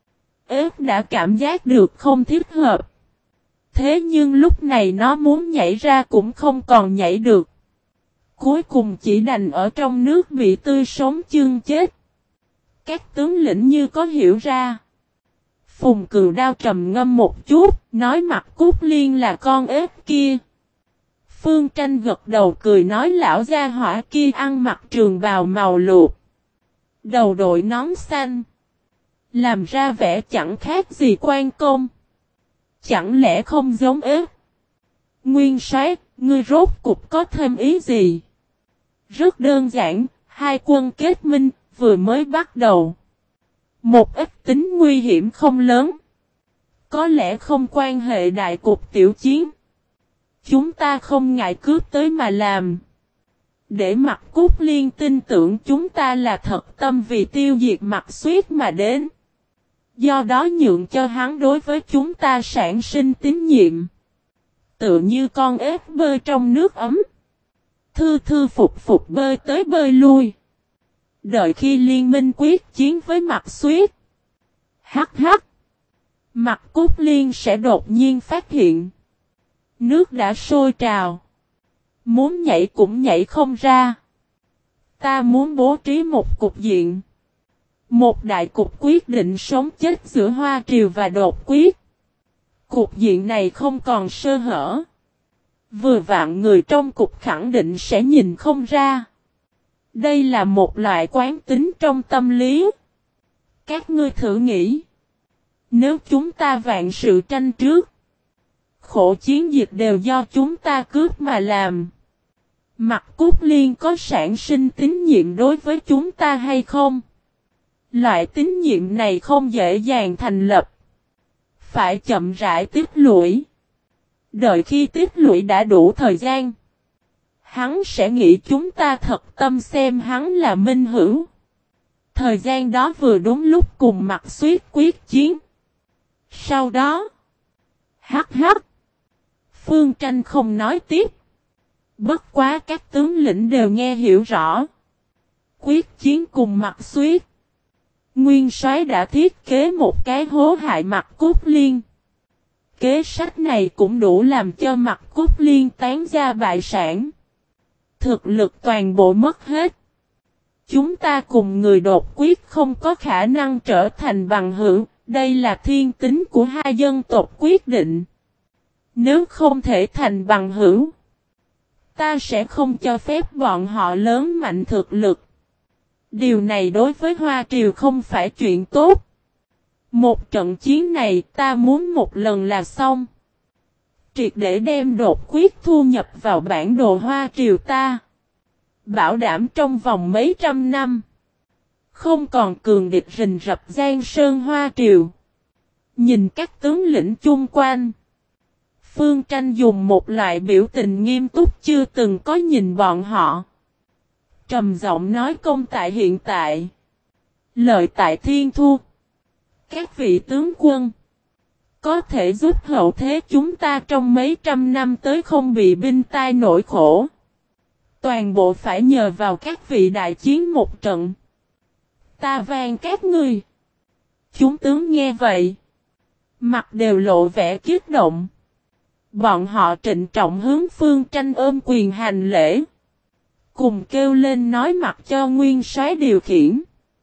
ếch đã cảm giác được không thích hợp. Thế nhưng lúc này nó muốn nhảy ra cũng không còn nhảy được. Cuối cùng chỉ đành ở trong nước bị tươi sống chương chết. Các tướng lĩnh như có hiểu ra. Phùng Cường Đao trầm ngâm một chút, nói mặt Cúc Liên là con ếch kia. Phương Tranh gật đầu cười nói lão gia hỏa kia ăn mặc trường bào màu luộc. Đầu đội nón xanh. Làm ra vẻ chẳng khác gì quan công. Chẳng lẽ không giống ếch? Nguyên soái, ngươi rốt cục có thêm ý gì? Rất đơn giản, hai quân kết minh, vừa mới bắt đầu. Một ít tính nguy hiểm không lớn. Có lẽ không quan hệ đại cục tiểu chiến. Chúng ta không ngại cướp tới mà làm. Để mặt Cúc Liên tin tưởng chúng ta là thật tâm vì tiêu diệt mặt Xuyết mà đến. Do đó nhượng cho hắn đối với chúng ta sản sinh tín nhiệm. Tự như con ếch bơi trong nước ấm. Thư thư phục phục bơi tới bơi lui. Đợi khi liên minh quyết chiến với mặt Xuyết. Hắc hắc. Mặt Cúc Liên sẽ đột nhiên phát hiện. Nước đã sôi trào. Muốn nhảy cũng nhảy không ra. Ta muốn bố trí một cục diện. Một đại cục quyết định sống chết giữa Hoa Triều và Đột Quyết. Cục diện này không còn sơ hở. Vừa vặn người trong cục khẳng định sẽ nhìn không ra. Đây là một loại quán tính trong tâm lý. Các ngươi thử nghĩ. Nếu chúng ta vạn sự tranh trước. Khổ chiến dịch đều do chúng ta cướp mà làm. Mặt Cúc Liên có sản sinh tín nhiệm đối với chúng ta hay không? Loại tín nhiệm này không dễ dàng thành lập. Phải chậm rãi tích lũy. Đợi khi tích lũy đã đủ thời gian. Hắn sẽ nghĩ chúng ta thật tâm xem hắn là minh hữu. Thời gian đó vừa đúng lúc cùng mặt Xuyết quyết chiến. Sau đó. Hắc hắc. Phương Tranh không nói tiếp. Bất quá các tướng lĩnh đều nghe hiểu rõ. Quyết chiến cùng mặt Xuyết. Nguyên soái đã thiết kế một cái hố hại mặt Cúc Liên. Kế sách này cũng đủ làm cho mặt Cúc Liên tán gia bại sản. Thực lực toàn bộ mất hết. Chúng ta cùng người Đột Quyết không có khả năng trở thành bằng hữu. Đây là thiên tính của hai dân tộc quyết định. Nếu không thể thành bằng hữu, ta sẽ không cho phép bọn họ lớn mạnh thực lực. Điều này đối với Hoa Triều không phải chuyện tốt. Một trận chiến này ta muốn một lần là xong. Triệt để đem Đột Quyết thu nhập vào bản đồ Hoa Triều ta. Bảo đảm trong vòng mấy trăm năm. Không còn cường địch rình rập Giang Sơn Hoa Triều. Nhìn các tướng lĩnh chung quanh. Phương Tranh dùng một loại biểu tình nghiêm túc chưa từng có nhìn bọn họ. Trầm giọng nói công tại hiện tại. Lợi tại thiên thu. Các vị tướng quân. Có thể giúp hậu thế chúng ta trong mấy trăm năm tới không bị binh tai nỗi khổ. Toàn bộ phải nhờ vào các vị đại chiến một trận. Ta van các ngươi. Chúng tướng nghe vậy. Mặt đều lộ vẻ kích động. Bọn họ trịnh trọng hướng Phương Tranh ôm quyền hành lễ. cùng kêu lên nói mặc cho nguyên soái điều khiển.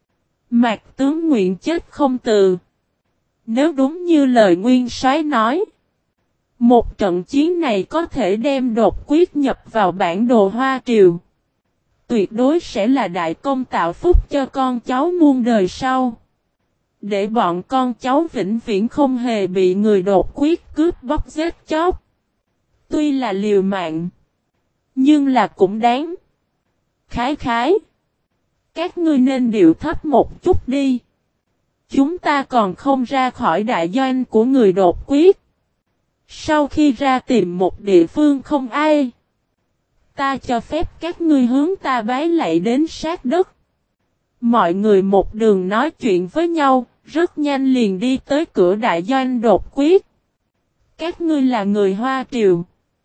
Mạc tướng nguyện chết không từ. Nếu đúng như lời nguyên soái nói, một trận chiến này có thể đem đột quyết nhập vào bản đồ Hoa Triều. Tuyệt đối sẽ là đại công tạo phúc cho con cháu muôn đời sau. Để bọn con cháu vĩnh viễn không hề bị người đột quyết cướp bóc giết chóc. Tuy là liều mạng, nhưng là cũng đáng. Khái khái. Các ngươi nên điệu thấp một chút đi. Chúng ta còn không ra khỏi đại doanh của người đột quyết. Sau khi ra tìm một địa phương không ai, ta cho phép các ngươi hướng ta bái lạy đến sát đất. Mọi người một đường nói chuyện với nhau, rất nhanh liền đi tới cửa đại doanh đột quyết. Các ngươi là người Hoa Triều.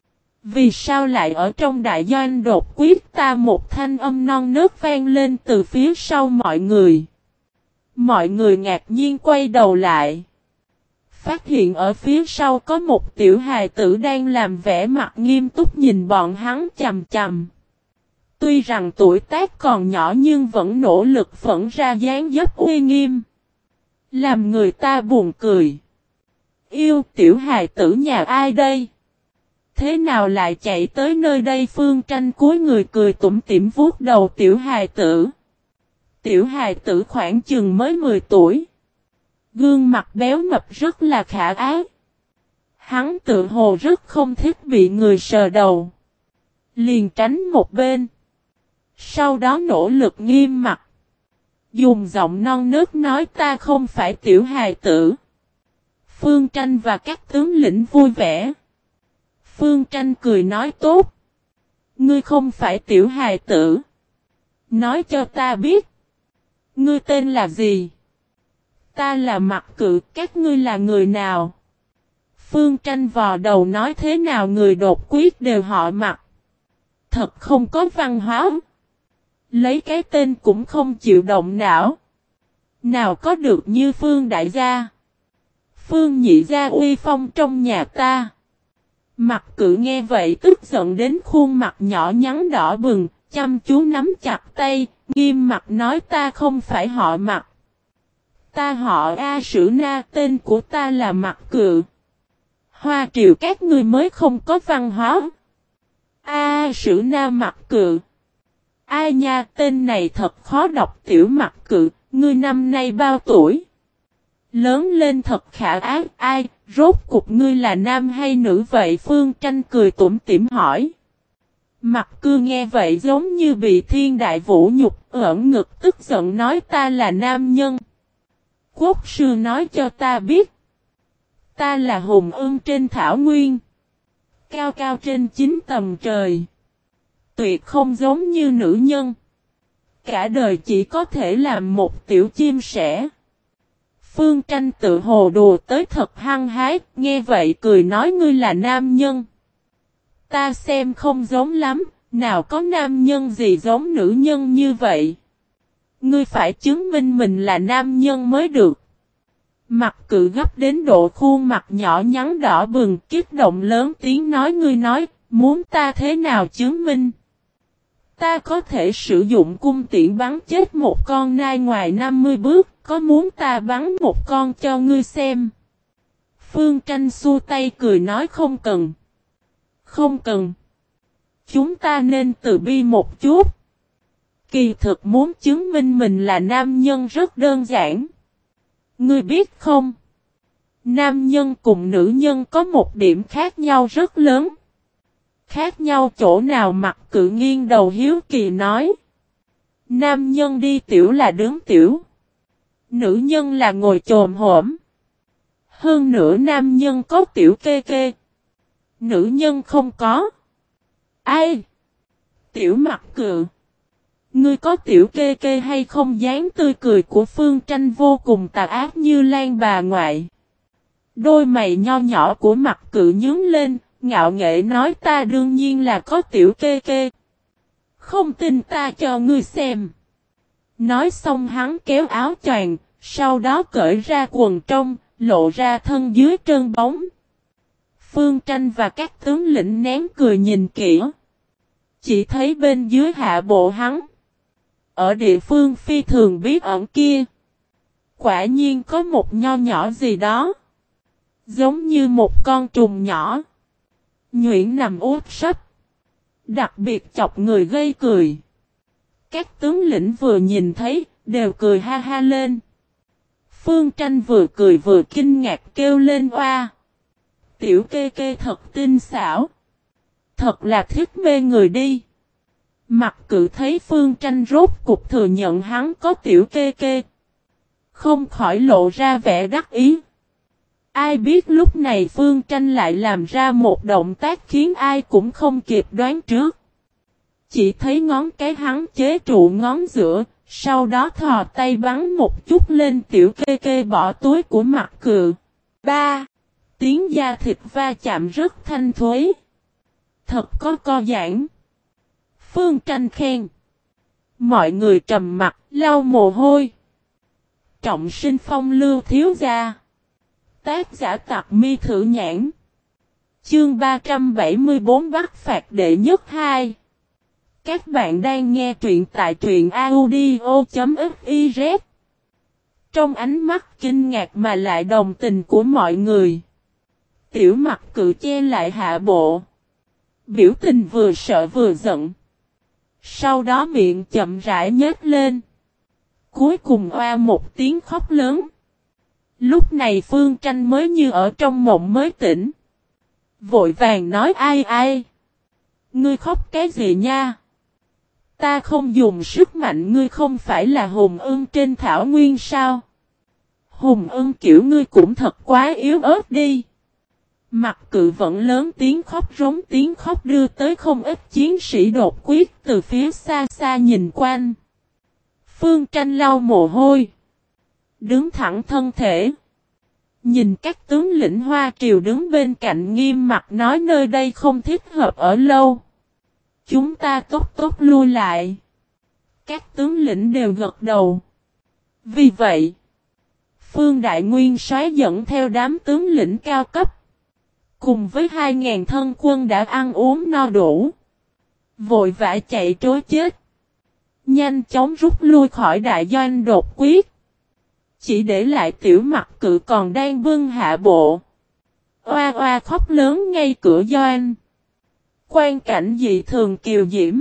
Vì sao lại ở trong đại doanh đột quyết ta? Một thanh âm non nớt vang lên từ phía sau mọi người. Mọi người ngạc nhiên quay đầu lại. Phát hiện ở phía sau có một tiểu hài tử đang làm vẻ mặt nghiêm túc nhìn bọn hắn chằm chằm. Tuy rằng tuổi tác còn nhỏ nhưng vẫn nỗ lực phẫn ra dáng dấp uy nghiêm. Làm người ta buồn cười. Yêu, tiểu hài tử nhà ai đây? Thế nào lại chạy tới nơi đây? Phương Tranh cúi người cười tủm tỉm vuốt đầu tiểu hài tử. Tiểu hài tử khoảng chừng mới 10 tuổi. Gương mặt béo mập rất là khả ái. Hắn tự hồ rất không thích bị người sờ đầu. Liền tránh một bên. Sau đó nỗ lực nghiêm mặt. Dùng giọng non nớt nói ta không phải tiểu hài tử. Phương Tranh và các tướng lĩnh vui vẻ. Phương Tranh cười nói tốt. Ngươi không phải tiểu hài tử. Nói cho ta biết. Ngươi tên là gì? Ta là Mặc Cự, các ngươi là người nào? Phương Tranh vò đầu nói thế nào người đột quyết đều họ Mặc. Thật không có văn hóa. Lấy cái tên cũng không chịu động não. Nào có được như Phương đại gia. Phương nhị gia uy phong trong nhà ta. Mặc Cự nghe vậy tức giận đến khuôn mặt nhỏ nhắn đỏ bừng, chăm chú nắm chặt tay, nghiêm mặt nói ta không phải họ Mặc. Ta họ A Sử Na, tên của ta là Mặc Cự. Hoa Triều các ngươi mới không có văn hóa. A Sử Na Mặc Cự. Ai nha, tên này thật khó đọc. Tiểu Mặc Cự, ngươi năm nay bao tuổi? Lớn lên thật khả ái. Ai, rốt cục ngươi là nam hay nữ vậy? Phương Tranh cười tủm tỉm hỏi. Mặc Cự nghe vậy giống như bị thiên đại vũ nhục, ẩn ngực tức giận nói ta là nam nhân. Quốc sư nói cho ta biết. Ta là hùng ưng trên thảo nguyên. Cao cao trên 9 tầng trời. Tuyệt không giống như nữ nhân. Cả đời chỉ có thể làm một tiểu chim sẻ. Phương Tranh tự hồ đùa tới thật hăng hái. Nghe vậy cười nói ngươi là nam nhân. Ta xem không giống lắm. Nào có nam nhân gì giống nữ nhân như vậy. Ngươi phải chứng minh mình là nam nhân mới được. Mặc Cự gấp đến độ khuôn mặt nhỏ nhắn đỏ bừng, kích động lớn tiếng nói ngươi nói, muốn ta thế nào chứng minh? Ta có thể sử dụng cung tiễn bắn chết một con nai ngoài 50 bước, có muốn ta bắn một con cho ngươi xem? Phương Tranh xua tay cười nói không cần. Không cần. Chúng ta nên từ bi một chút. Kỳ thực muốn chứng minh mình là nam nhân rất đơn giản. Ngươi biết không? Nam nhân cùng nữ nhân có một điểm khác nhau rất lớn. Khác nhau chỗ nào? Mặc Cự nghiêng đầu hiếu kỳ nói. Nam nhân đi tiểu là đứng tiểu. Nữ nhân là ngồi chồm hổm. Hơn nữa nam nhân có tiểu kê kê. Nữ nhân không có. Ai? Tiểu Mặc Cự. Ngươi có tiểu kê kê hay không? Dáng tươi cười của Phương Tranh vô cùng tà ác như lan bà ngoại. Đôi mày nho nhỏ của Mặc Cự nhướng lên, ngạo nghễ nói ta đương nhiên là có tiểu kê kê. Không tin ta cho ngươi xem. Nói xong hắn kéo áo choàng, sau đó cởi ra quần trong, lộ ra thân dưới trơn bóng. Phương Tranh và các tướng lĩnh nén cười nhìn kỹ. Chỉ thấy bên dưới hạ bộ hắn. Ở địa phương phi thường bí ẩn kia. Quả nhiên có một nho nhỏ gì đó. Giống như một con trùng nhỏ. Nhuyễn nằm úp sấp. Đặc biệt chọc người gây cười. Các tướng lĩnh vừa nhìn thấy, đều cười ha ha lên. Phương Tranh vừa cười vừa kinh ngạc kêu lên oa. Tiểu kê kê thật tinh xảo. Thật là thích mê người đi. Mặc Cự thấy Phương Tranh rốt cục thừa nhận hắn có tiểu kê kê. Không khỏi lộ ra vẻ đắc ý. Ai biết lúc này Phương Tranh lại làm ra một động tác khiến ai cũng không kịp đoán trước. Chỉ thấy ngón cái hắn chế trụ ngón giữa, sau đó thò tay bắn một chút lên tiểu kê kê bỏ túi của Mặc Cự. Ba. Tiếng da thịt va chạm rất thanh thuế. Thật có co giãn. Phương Tranh khen. Mọi người trầm mặt, lau mồ hôi. Trọng sinh phong lưu thiếu gia. Tác giả Tặc Mi Thử Nhãn. Chương 374 bắt phạt đệ nhất 2. Các bạn đang nghe truyện tại truyện audio.fiz. Trong ánh mắt kinh ngạc mà lại đồng tình của mọi người. Tiểu Mặc Cự che lại hạ bộ. Biểu tình vừa sợ vừa giận. Sau đó miệng chậm rãi nhếch lên. Cuối cùng oa một tiếng khóc lớn. Lúc này Phương Tranh mới như ở trong mộng mới tỉnh. Vội vàng nói ai. Ngươi khóc cái gì nha? Ta không dùng sức mạnh, ngươi không phải là hùng ưng trên thảo nguyên sao? Hùng ưng kiểu ngươi cũng thật quá yếu ớt đi. Mặc Cự vẫn lớn tiếng khóc rống tiếng khóc đưa tới không ít chiến sĩ đột quyết từ phía xa xa nhìn quanh. Phương Tranh lau mồ hôi. Đứng thẳng thân thể. Nhìn các tướng lĩnh Hoa Triều đứng bên cạnh nghiêm mặt nói nơi đây không thích hợp ở lâu. Chúng ta tốt lui lại. Các tướng lĩnh đều gật đầu. Vì vậy, Phương Đại Nguyên soái dẫn theo đám tướng lĩnh cao cấp. Cùng với 2.000 thân quân đã ăn uống no đủ. Vội vã chạy trối chết. Nhanh chóng rút lui khỏi đại doanh đột quyết. Chỉ để lại Tiểu Mặc Cự còn đang bưng hạ bộ. Oa oa khóc lớn ngay cửa doanh. Quan cảnh dị thường kiều diễm.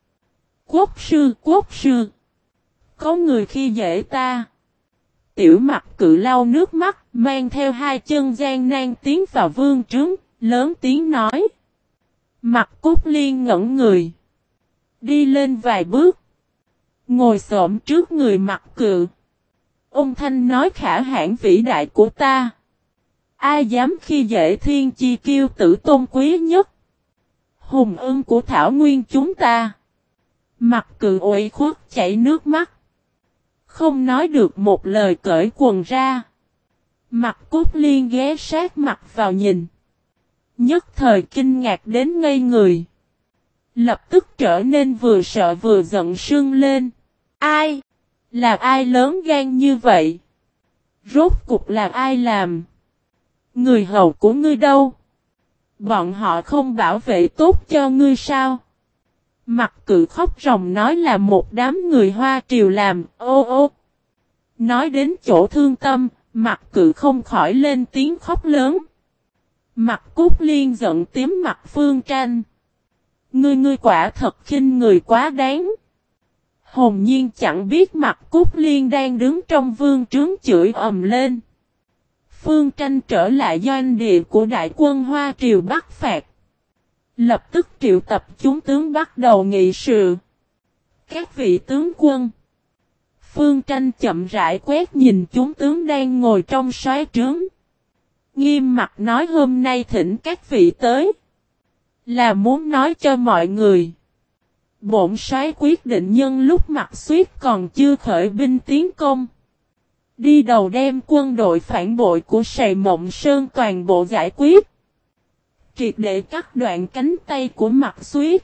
Quốc sư. Có người khi dễ ta. Tiểu Mặc Cự lau nước mắt, mang theo hai chân gian nan tiến vào vương trướng, lớn tiếng nói. Mặc Cốt Liên ngẩn người. Đi lên vài bước. Ngồi xổm trước người Mặc Cự. Ông thanh nói khả hãn vĩ đại của ta. Ai dám khi dễ thiên chi kiêu tử tôn quý nhất. Hùng ưng của thảo nguyên chúng ta. Mặc Cự ủy khuất chảy nước mắt. Không nói được một lời cởi quần ra. Mặc Cốt Liên ghé sát mặt vào nhìn. Nhất thời kinh ngạc đến ngây người. Lập tức trở nên vừa sợ vừa giận sưng lên. Ai? Là ai lớn gan như vậy? Rốt cục là ai làm? Người hầu của ngươi đâu? Bọn họ không bảo vệ tốt cho ngươi sao? Mặc Cự khóc ròng nói là một đám người Hoa Triều làm, ô. Nói đến chỗ thương tâm, Mặc Cự không khỏi lên tiếng khóc lớn. Mặc Cốt Liên giận tím mặt Phương Tranh. Ngươi quả thật khinh người quá đáng. Hồn nhiên chẳng biết Mặc Cốt Liên đang đứng trong vương trướng chửi ầm lên. Phương Tranh trở lại doanh địa của đại quân Hoa Triều bắt phạt. Lập tức triệu tập chúng tướng bắt đầu nghị sự. Các vị tướng quân. Phương Tranh chậm rãi quét nhìn chúng tướng đang ngồi trong soái trướng. Nghiêm mặt nói hôm nay thỉnh các vị tới. Là muốn nói cho mọi người. Bổn soái quyết định nhân lúc Mặc Xuyết còn chưa khởi binh tiến công. Đi đầu đem quân đội phản bội của Sài Mộng Sơn toàn bộ giải quyết. Triệt để cắt đoạn cánh tay của Mặc Xuyết.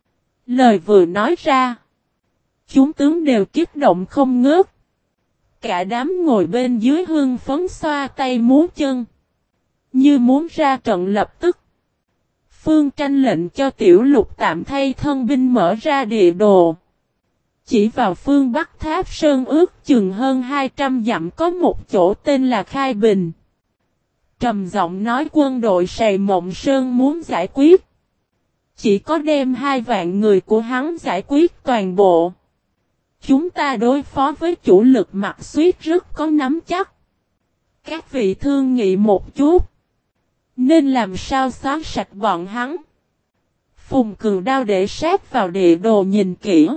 Lời vừa nói ra. Chúng tướng đều kích động không ngớt. Cả đám ngồi bên dưới hưng phấn xoa tay múa chân. Như muốn ra trận lập tức. Phương Tranh lệnh cho Tiểu Lục tạm thay thân binh mở ra địa đồ. Chỉ vào phương Bắc Tháp Sơn ước chừng hơn 200 dặm có một chỗ tên là Khai Bình. Trầm giọng nói quân đội Sài Mộng Sơn muốn giải quyết. Chỉ có đem 2 vạn người của hắn giải quyết toàn bộ. Chúng ta đối phó với chủ lực Mạc Xuyết rất có nắm chắc. Các vị thương nghị một chút. Nên làm sao xóa sạch bọn hắn. Phùng Cường Đao để sát vào địa đồ nhìn kỹ.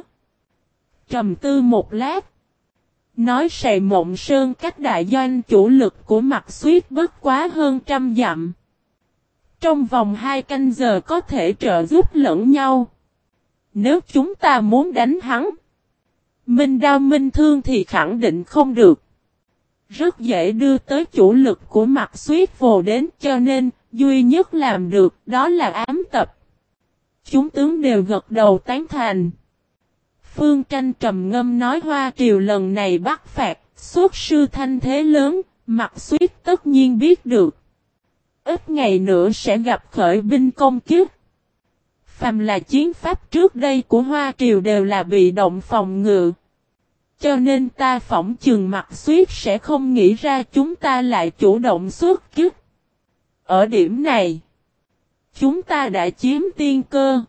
Trầm tư một lát. Nói Sài Mộng Sơn cách đại doanh chủ lực của Mạc Xuyết bất quá hơn 100 dặm. Trong vòng 2 canh giờ có thể trợ giúp lẫn nhau. Nếu chúng ta muốn đánh hắn, minh đao minh thương thì khẳng định không được. Rất dễ đưa tới chủ lực của Mạc Xuyết vồ đến, cho nên duy nhất làm được đó là ám tập. Chúng tướng đều gật đầu tán thành. Phương Tranh trầm ngâm nói Hoa Triều lần này bắt phạt, xuất sư thanh thế lớn, Mạc Xuyết tất nhiên biết được. Ít ngày nữa sẽ gặp khởi binh công kiếp. Phàm là chiến pháp trước đây của Hoa Triều đều là bị động phòng ngự. Cho nên ta phỏng chừng Mạc Xuyết sẽ không nghĩ ra chúng ta lại chủ động xuất kích. Ở điểm này, chúng ta đã chiếm tiên cơ.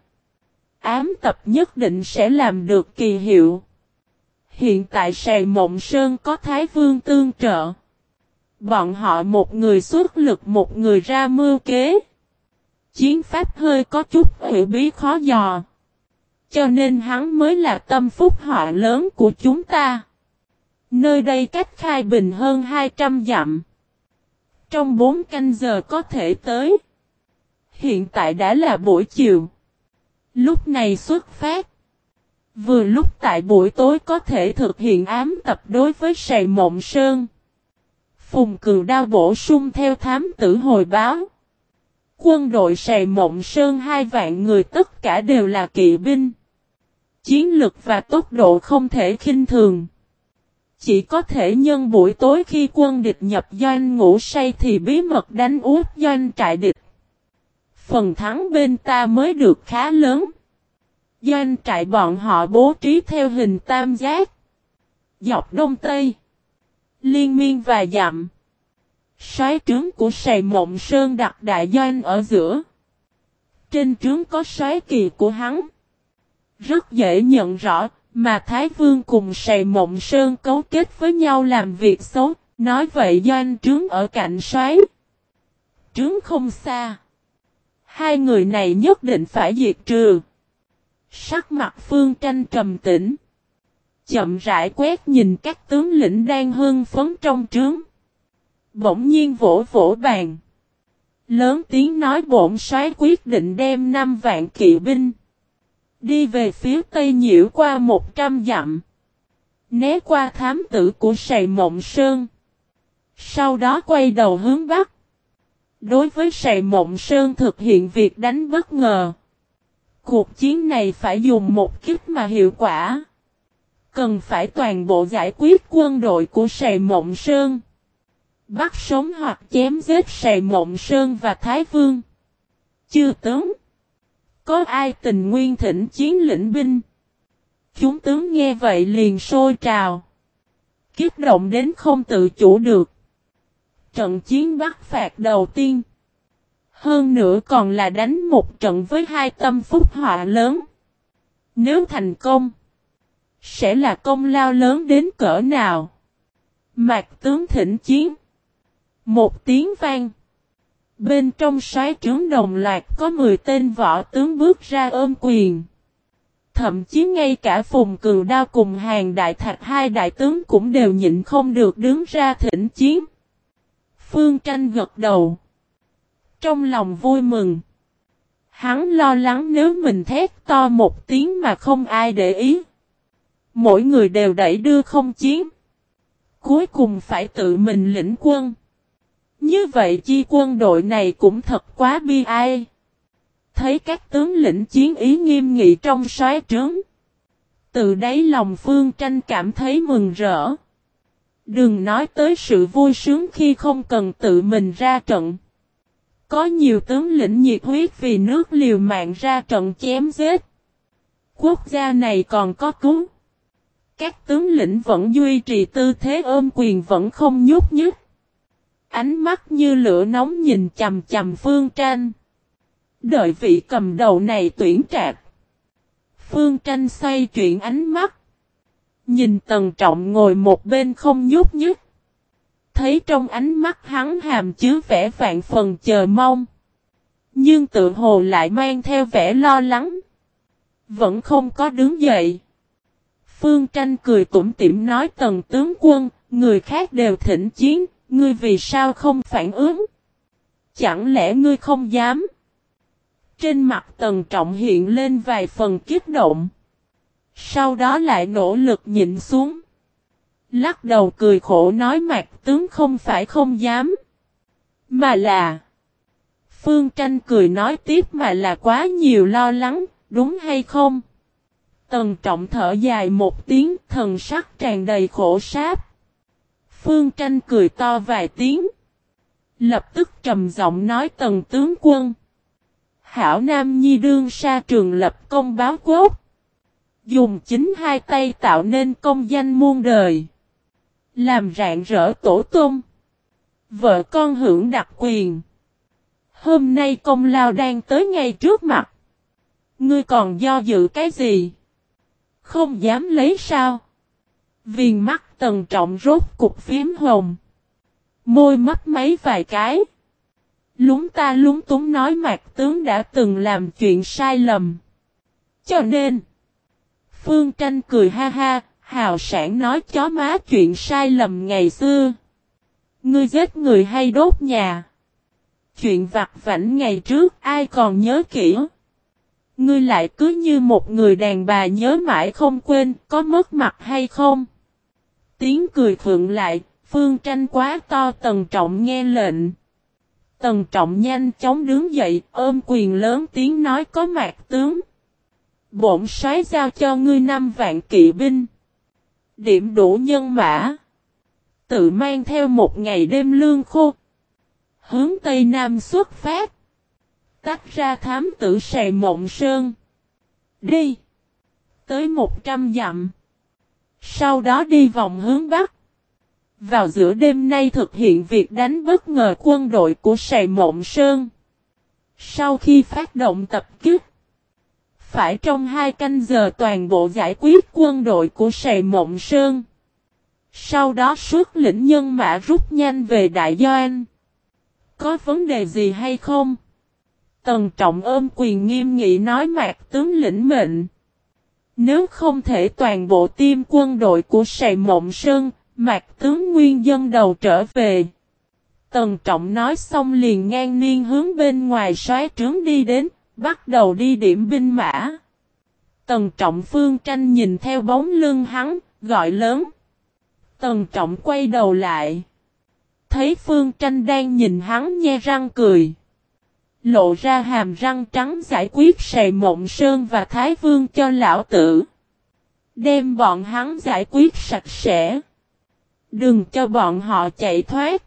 Ám tập nhất định sẽ làm được kỳ hiệu. Hiện tại Sài Mộng Sơn có Thái Vương tương trợ. Bọn họ một người xuất lực một người ra mưu kế. Chiến pháp hơi có chút hủy bí khó dò. Cho nên hắn mới là tâm phúc họa lớn của chúng ta. Nơi đây cách Khai Bình hơn 200 dặm. Trong 4 canh giờ có thể tới. Hiện tại đã là buổi chiều. Lúc này xuất phát. Vừa lúc tại buổi tối có thể thực hiện ám tập đối với Sài Mộng Sơn. Phùng Cường Đao bổ sung theo thám tử hồi báo. Quân đội Sài Mộng Sơn 2 vạn người tất cả đều là kỵ binh. Chiến lực và tốc độ không thể khinh thường. Chỉ có thể nhân buổi tối khi quân địch nhập doanh ngủ say thì bí mật đánh úp doanh trại địch. Phần thắng bên ta mới được khá lớn. Doanh trại bọn họ bố trí theo hình tam giác. Dọc đông tây. Liên miên và dặm. Soái trướng của Sài Mộng Sơn đặt đại doanh ở giữa. Trên trướng có soái kỳ của hắn. Rất dễ nhận rõ, mà Thái Vương cùng Sài Mộng Sơn cấu kết với nhau làm việc xấu, nói vậy doanh trướng ở cạnh soái. Trướng không xa. 2 người này nhất định phải diệt trừ. Sắc mặt Phương Tranh trầm tĩnh. Chậm rãi quét nhìn các tướng lĩnh đang hưng phấn trong trướng. Bỗng nhiên vỗ vỗ bàn. Lớn tiếng nói bổn soái quyết định đem 5 vạn kỵ binh. Đi về phía Tây nhiễu qua 100 dặm. Né qua thám tử của Sài Mộng Sơn. Sau đó quay đầu hướng Bắc. Đối với Sài Mộng Sơn thực hiện việc đánh bất ngờ. Cuộc chiến này phải dùng một kích mà hiệu quả. Cần phải toàn bộ giải quyết quân đội của Sài Mộng Sơn. Bắt sống hoặc chém giết Sài Mộng Sơn và Thái Vương. Chư tướng. Có ai tình nguyên thỉnh chiến lĩnh binh? Chúng tướng nghe vậy liền sôi trào. Kích động đến không tự chủ được. Trận chiến bắt phạt đầu tiên. Hơn nữa còn là đánh một trận với 2 tâm phúc họa lớn. Nếu thành công, sẽ là công lao lớn đến cỡ nào? Mạc tướng thỉnh chiến. Một tiếng vang. Bên trong soái trướng đồng loạt có 10 tên võ tướng bước ra ôm quyền. Thậm chí ngay cả Phùng Cường Đao cùng Hàng Đại Thạch 2 đại tướng cũng đều nhịn không được đứng ra thỉnh chiến. Phương Tranh gật đầu. Trong lòng vui mừng. Hắn lo lắng nếu mình thét to một tiếng mà không ai để ý. Mỗi người đều đẩy đưa không chiến. Cuối cùng phải tự mình lĩnh quân. Như vậy chi quân đội này cũng thật quá bi ai. Thấy các tướng lĩnh chiến ý nghiêm nghị trong soái trướng. Từ đáy lòng Phương Tranh cảm thấy mừng rỡ. Đừng nói tới sự vui sướng khi không cần tự mình ra trận. Có nhiều tướng lĩnh nhiệt huyết vì nước liều mạng ra trận chém giết. Quốc gia này còn có cứu. Các tướng lĩnh vẫn duy trì tư thế ôm quyền vẫn không nhúc nhích. Ánh mắt như lửa nóng nhìn chằm chằm Phương Tranh. Đợi vị cầm đầu này tuyển trạc. Phương Tranh xoay chuyển ánh mắt. Nhìn Tần Trọng ngồi một bên không nhúc nhích. Thấy trong ánh mắt hắn hàm chứa vẻ vạn phần chờ mong. Nhưng tự hồ lại mang theo vẻ lo lắng. Vẫn không có đứng dậy. Phương Tranh cười tủm tỉm nói Tần tướng quân, người khác đều thỉnh chiến, ngươi vì sao không phản ứng? Chẳng lẽ ngươi không dám? Trên mặt Tần Trọng hiện lên vài phần kích động. Sau đó lại nỗ lực nhịn xuống. Lắc đầu cười khổ nói Mạc tướng không phải không dám. Mà là. Phương Tranh cười nói tiếp mà là quá nhiều lo lắng, đúng hay không? Tần Trọng thở dài một tiếng thần sắc tràn đầy khổ sáp. Phương Tranh cười to vài tiếng. Lập tức trầm giọng nói Tần tướng quân. Hảo Nam Nhi đương sa trường lập công báo quốc. Dùng chính hai tay tạo nên công danh muôn đời. Làm rạng rỡ tổ tông. Vợ con hưởng đặc quyền. Hôm nay công lao đang tới ngay trước mặt. Ngươi còn do dự cái gì? Không dám lấy sao? Viền mắt Tần Trọng rốt cục phím hồng. Môi mấp máy vài cái. Lúng ta lúng túng nói Mạc tướng đã từng làm chuyện sai lầm. Cho nên. Phương Tranh cười ha ha, hào sảng nói chó má chuyện sai lầm ngày xưa. Ngươi giết người hay đốt nhà. Chuyện vặt vãnh ngày trước ai còn nhớ kỹ. Ngươi lại cứ như một người đàn bà nhớ mãi không quên, có mất mặt hay không? Tiếng cười khựng lại, Phương Tranh quá to Tần Trọng nghe lệnh. Tần Trọng nhanh chóng đứng dậy, ôm quyền lớn tiếng nói có Mạc tướng. Bổn soái giao cho ngươi 5 vạn kỵ binh. Điểm đủ nhân mã. Tự mang theo một ngày đêm lương khô. Hướng Tây Nam xuất phát. Tách ra thám tử Sài Mộng Sơn. Đi. Tới 100 dặm. Sau đó đi vòng hướng Bắc. Vào giữa đêm nay thực hiện việc đánh bất ngờ quân đội của Sài Mộng Sơn. Sau khi phát động tập kích. Phải trong 2 canh giờ toàn bộ giải quyết quân đội của Sài Mộng Sơn. Sau đó xuất lĩnh nhân mã rút nhanh về Đại Doan. Có vấn đề gì hay không? Tần Trọng ôm quyền nghiêm nghị nói Mạc tướng lĩnh mệnh. Nếu không thể toàn bộ team quân đội của Sài Mộng Sơn, Mạc tướng nguyên dân đầu trở về. Tần Trọng nói xong liền ngang nhiên hướng bên ngoài soái trướng đi đến, bắt đầu đi điểm binh mã. Tần Trọng Phương Tranh nhìn theo bóng lưng hắn, gọi lớn. Tần Trọng quay đầu lại. Thấy Phương Tranh đang nhìn hắn nhe răng cười. Lộ ra hàm răng trắng giải quyết Sài Mộng Sơn và Thái Vương cho lão tử. Đem bọn hắn giải quyết sạch sẽ. Đừng cho bọn họ chạy thoát.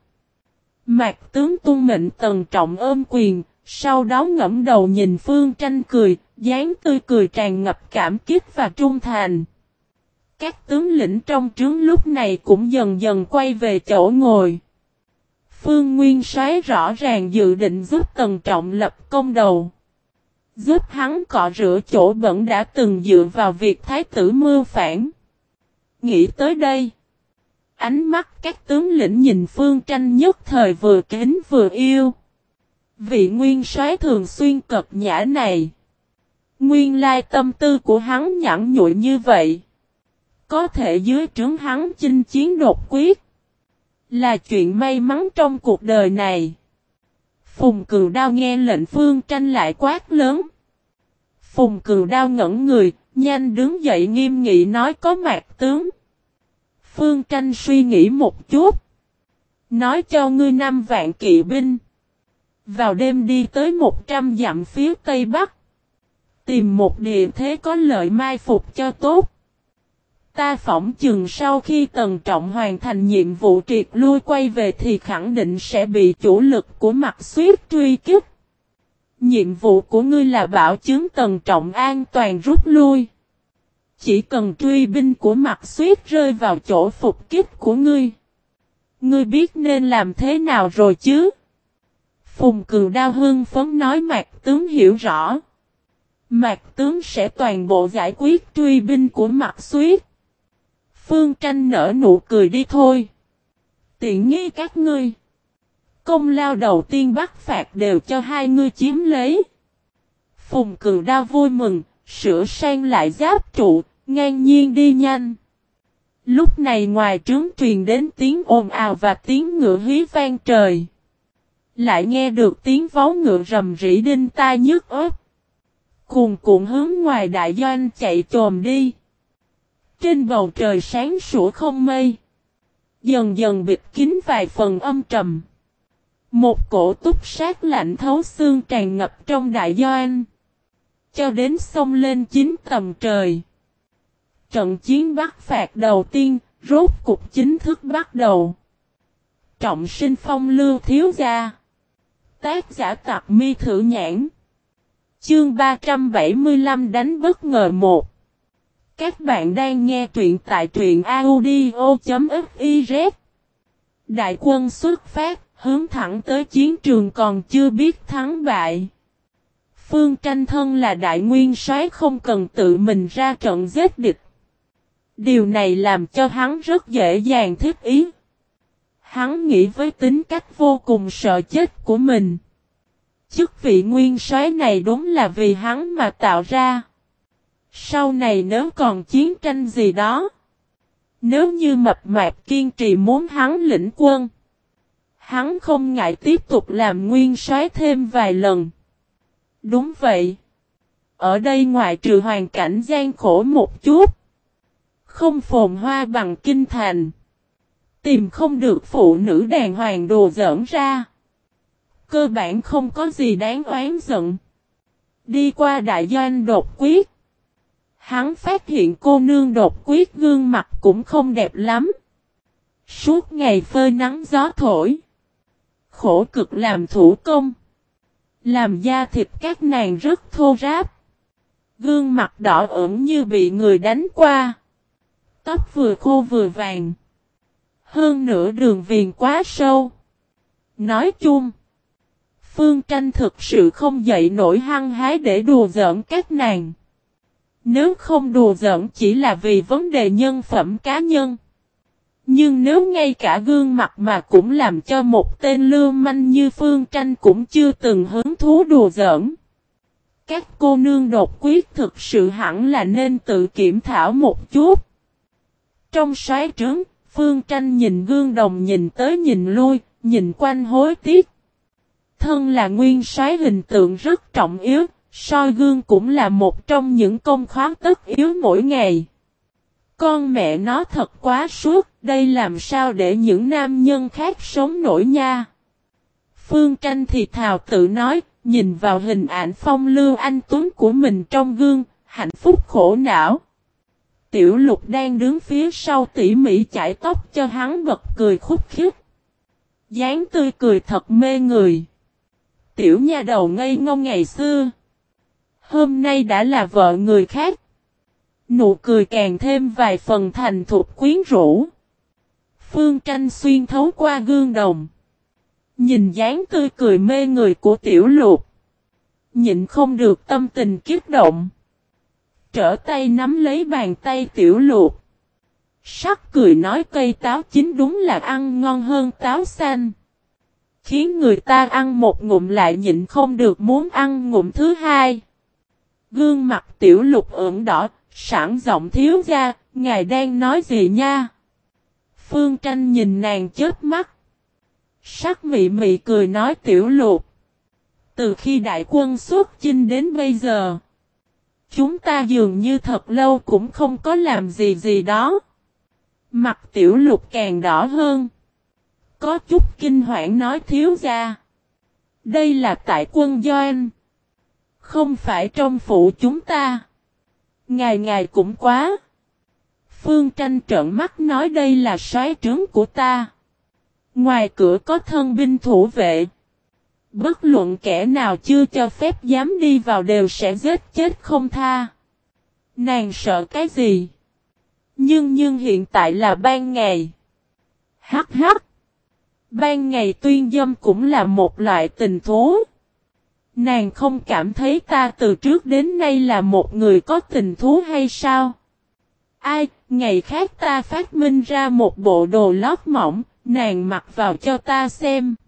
Mạc tướng tuân mệnh Tần Trọng ôm quyền, sau đó ngẫm đầu nhìn Phương Tranh cười, dáng tươi cười tràn ngập cảm kích và trung thành. Các tướng lĩnh trong trướng lúc này cũng dần dần quay về chỗ ngồi. Phương Nguyên Soái rõ ràng dự định giúp Tần Trọng lập công đầu. Giúp hắn cọ rửa chỗ bẩn đã từng dựa vào việc thái tử mưu phản. Nghĩ tới đây. Ánh mắt các tướng lĩnh nhìn Phương Tranh nhất thời vừa kính vừa yêu. Vị Nguyên Soái thường xuyên cật nhã này. Nguyên lai tâm tư của hắn nhẵn nhụi như vậy. Có thể dưới trướng hắn chinh chiến đột quyết. Là chuyện may mắn trong cuộc đời này. Phùng Cừu Đao nghe lệnh Phương Tranh lại quát lớn. Phùng Cừu Đao ngẩn người, nhanh đứng dậy nghiêm nghị nói có Mạc tướng. Phương Tranh suy nghĩ một chút. Nói cho ngươi 5 vạn kỵ binh. Vào đêm đi tới 100 dặm phía Tây Bắc. Tìm một địa thế có lợi mai phục cho tốt. Ta phỏng chừng sau khi Tần Trọng hoàn thành nhiệm vụ triệt lui quay về thì khẳng định sẽ bị chủ lực của Mạc Xuyết truy kích. Nhiệm vụ của ngươi là bảo chứng Tần Trọng an toàn rút lui. Chỉ cần truy binh của Mạc Xuyết rơi vào chỗ phục kích của ngươi. Ngươi biết nên làm thế nào rồi chứ? Phùng Cừu Đao hưng phấn nói Mạc tướng hiểu rõ. Mạc tướng sẽ toàn bộ giải quyết truy binh của Mạc Xuyết. Phương Tranh nở nụ cười đi thôi. Tiện nghi các ngươi. Công lao đầu tiên bắt phạt đều cho hai ngươi chiếm lấy. Phùng Cừu Đao vui mừng, sửa sang lại giáp trụ, ngang nhiên đi nhanh. Lúc này ngoài trướng truyền đến tiếng ồn ào và tiếng ngựa hí vang trời. Lại nghe được tiếng vó ngựa rầm rĩ đinh tai nhức óc. Cuồn cuộn hướng ngoài đại doanh chạy chồm đi. Trên bầu trời sáng sủa không mây. Dần dần bịt kín vài phần âm trầm. Một cổ túc sát lạnh thấu xương tràn ngập trong đại doanh. Cho đến sông lên 9 tầng trời. Trận chiến bắt phạt đầu tiên, rốt cục chính thức bắt đầu. Trọng sinh phong lưu thiếu gia. Tác giả Tặc Mi Thử Nhãn. Chương 375 đánh bất ngờ 1. Các bạn đang nghe truyện tại truyện audio.fiz. Đại quân xuất phát, hướng thẳng tới chiến trường còn chưa biết thắng bại. Phương Tranh thân là đại nguyên soái không cần tự mình ra trận giết địch. Điều này làm cho hắn rất dễ dàng thích ý. Hắn nghĩ với tính cách vô cùng sợ chết của mình. Chức vị nguyên soái này đúng là vì hắn mà tạo ra. Sau này nếu còn chiến tranh gì đó. Nếu như mập mạp kiên trì muốn hắn lĩnh quân. Hắn không ngại tiếp tục làm nguyên soái thêm vài lần. Đúng vậy. Ở đây ngoại trừ hoàn cảnh gian khổ một chút. Không phồn hoa bằng kinh thành. Tìm không được phụ nữ đàng hoàng đồ giỡn ra. Cơ bản không có gì đáng oán giận. Đi qua đại doanh đột quyết. Hắn phát hiện cô nương đột quyết gương mặt cũng không đẹp lắm. Suốt ngày phơi nắng gió thổi. Khổ cực làm thủ công. Làm da thịt các nàng rất thô ráp. Gương mặt đỏ ửng như bị người đánh qua. Tóc vừa khô vừa vàng. Hơn nữa đường viền quá sâu. Nói chung. Phương Tranh thực sự không dậy nổi hăng hái để đùa giỡn các nàng. Nếu không đùa giỡn chỉ là vì vấn đề nhân phẩm cá nhân. Nhưng nếu ngay cả gương mặt mà cũng làm cho một tên lưu manh như Phương Tranh cũng chưa từng hứng thú đùa giỡn. Các cô nương đột quyết thực sự hẳn là nên tự kiểm thảo một chút. Trong soái trướng, Phương Tranh nhìn gương đồng nhìn tới nhìn lui, nhìn quanh hối tiếc. Thân là nguyên soái hình tượng rất trọng yếu, soi gương cũng là một trong những công khóa tất yếu mỗi ngày. Con mẹ nó thật quá suốt, đây làm sao để những nam nhân khác sống nổi nha. Phương Tranh thì thào tự nói, nhìn vào hình ảnh phong lưu anh tuấn của mình trong gương, hạnh phúc khổ não. Tiểu Lục đang đứng phía sau tỉ mỉ chải tóc cho hắn bật cười khúc khích. Dáng tươi cười thật mê người. Tiểu nha đầu ngây ngông ngày xưa. Hôm nay đã là vợ người khác. Nụ cười càng thêm vài phần thành thục quyến rũ. Phương Tranh xuyên thấu qua gương đồng. Nhìn dáng tươi cười mê người của Tiểu Lục. Nhịn không được tâm tình kích động. Trở tay nắm lấy bàn tay Tiểu Lục. Sắc cười nói cây táo chín đúng là ăn ngon hơn táo xanh. Khiến người ta ăn một ngụm lại nhịn không được muốn ăn ngụm thứ hai. Gương mặt Tiểu Lục ửng đỏ, sẵn giọng thiếu gia, ngài đang nói gì nha? Phương Tranh nhìn nàng chớp mắt. Sắc mị mị cười nói Tiểu Lục. Từ khi đại quân xuất chinh đến bây giờ. Chúng ta dường như thật lâu cũng không có làm gì đó. Mặt Tiểu Lục càng đỏ hơn. Có chút kinh hoảng nói thiếu gia. Đây là tại quân doanh. Không phải trong phủ chúng ta. Ngài cũng quá. Phương Tranh trợn mắt nói đây là soái trướng của ta. Ngoài cửa có thân binh thủ vệ. Bất luận kẻ nào chưa cho phép dám đi vào đều sẽ giết chết không tha. Nàng sợ cái gì? Nhưng hiện tại là ban ngày. Hắc hắc. Ban ngày tuyên dâm cũng là một loại tình thú. Nàng không cảm thấy ta từ trước đến nay là một người có tình thú hay sao? Ai, ngày khác ta phát minh ra một bộ đồ lót mỏng, nàng mặc vào cho ta xem.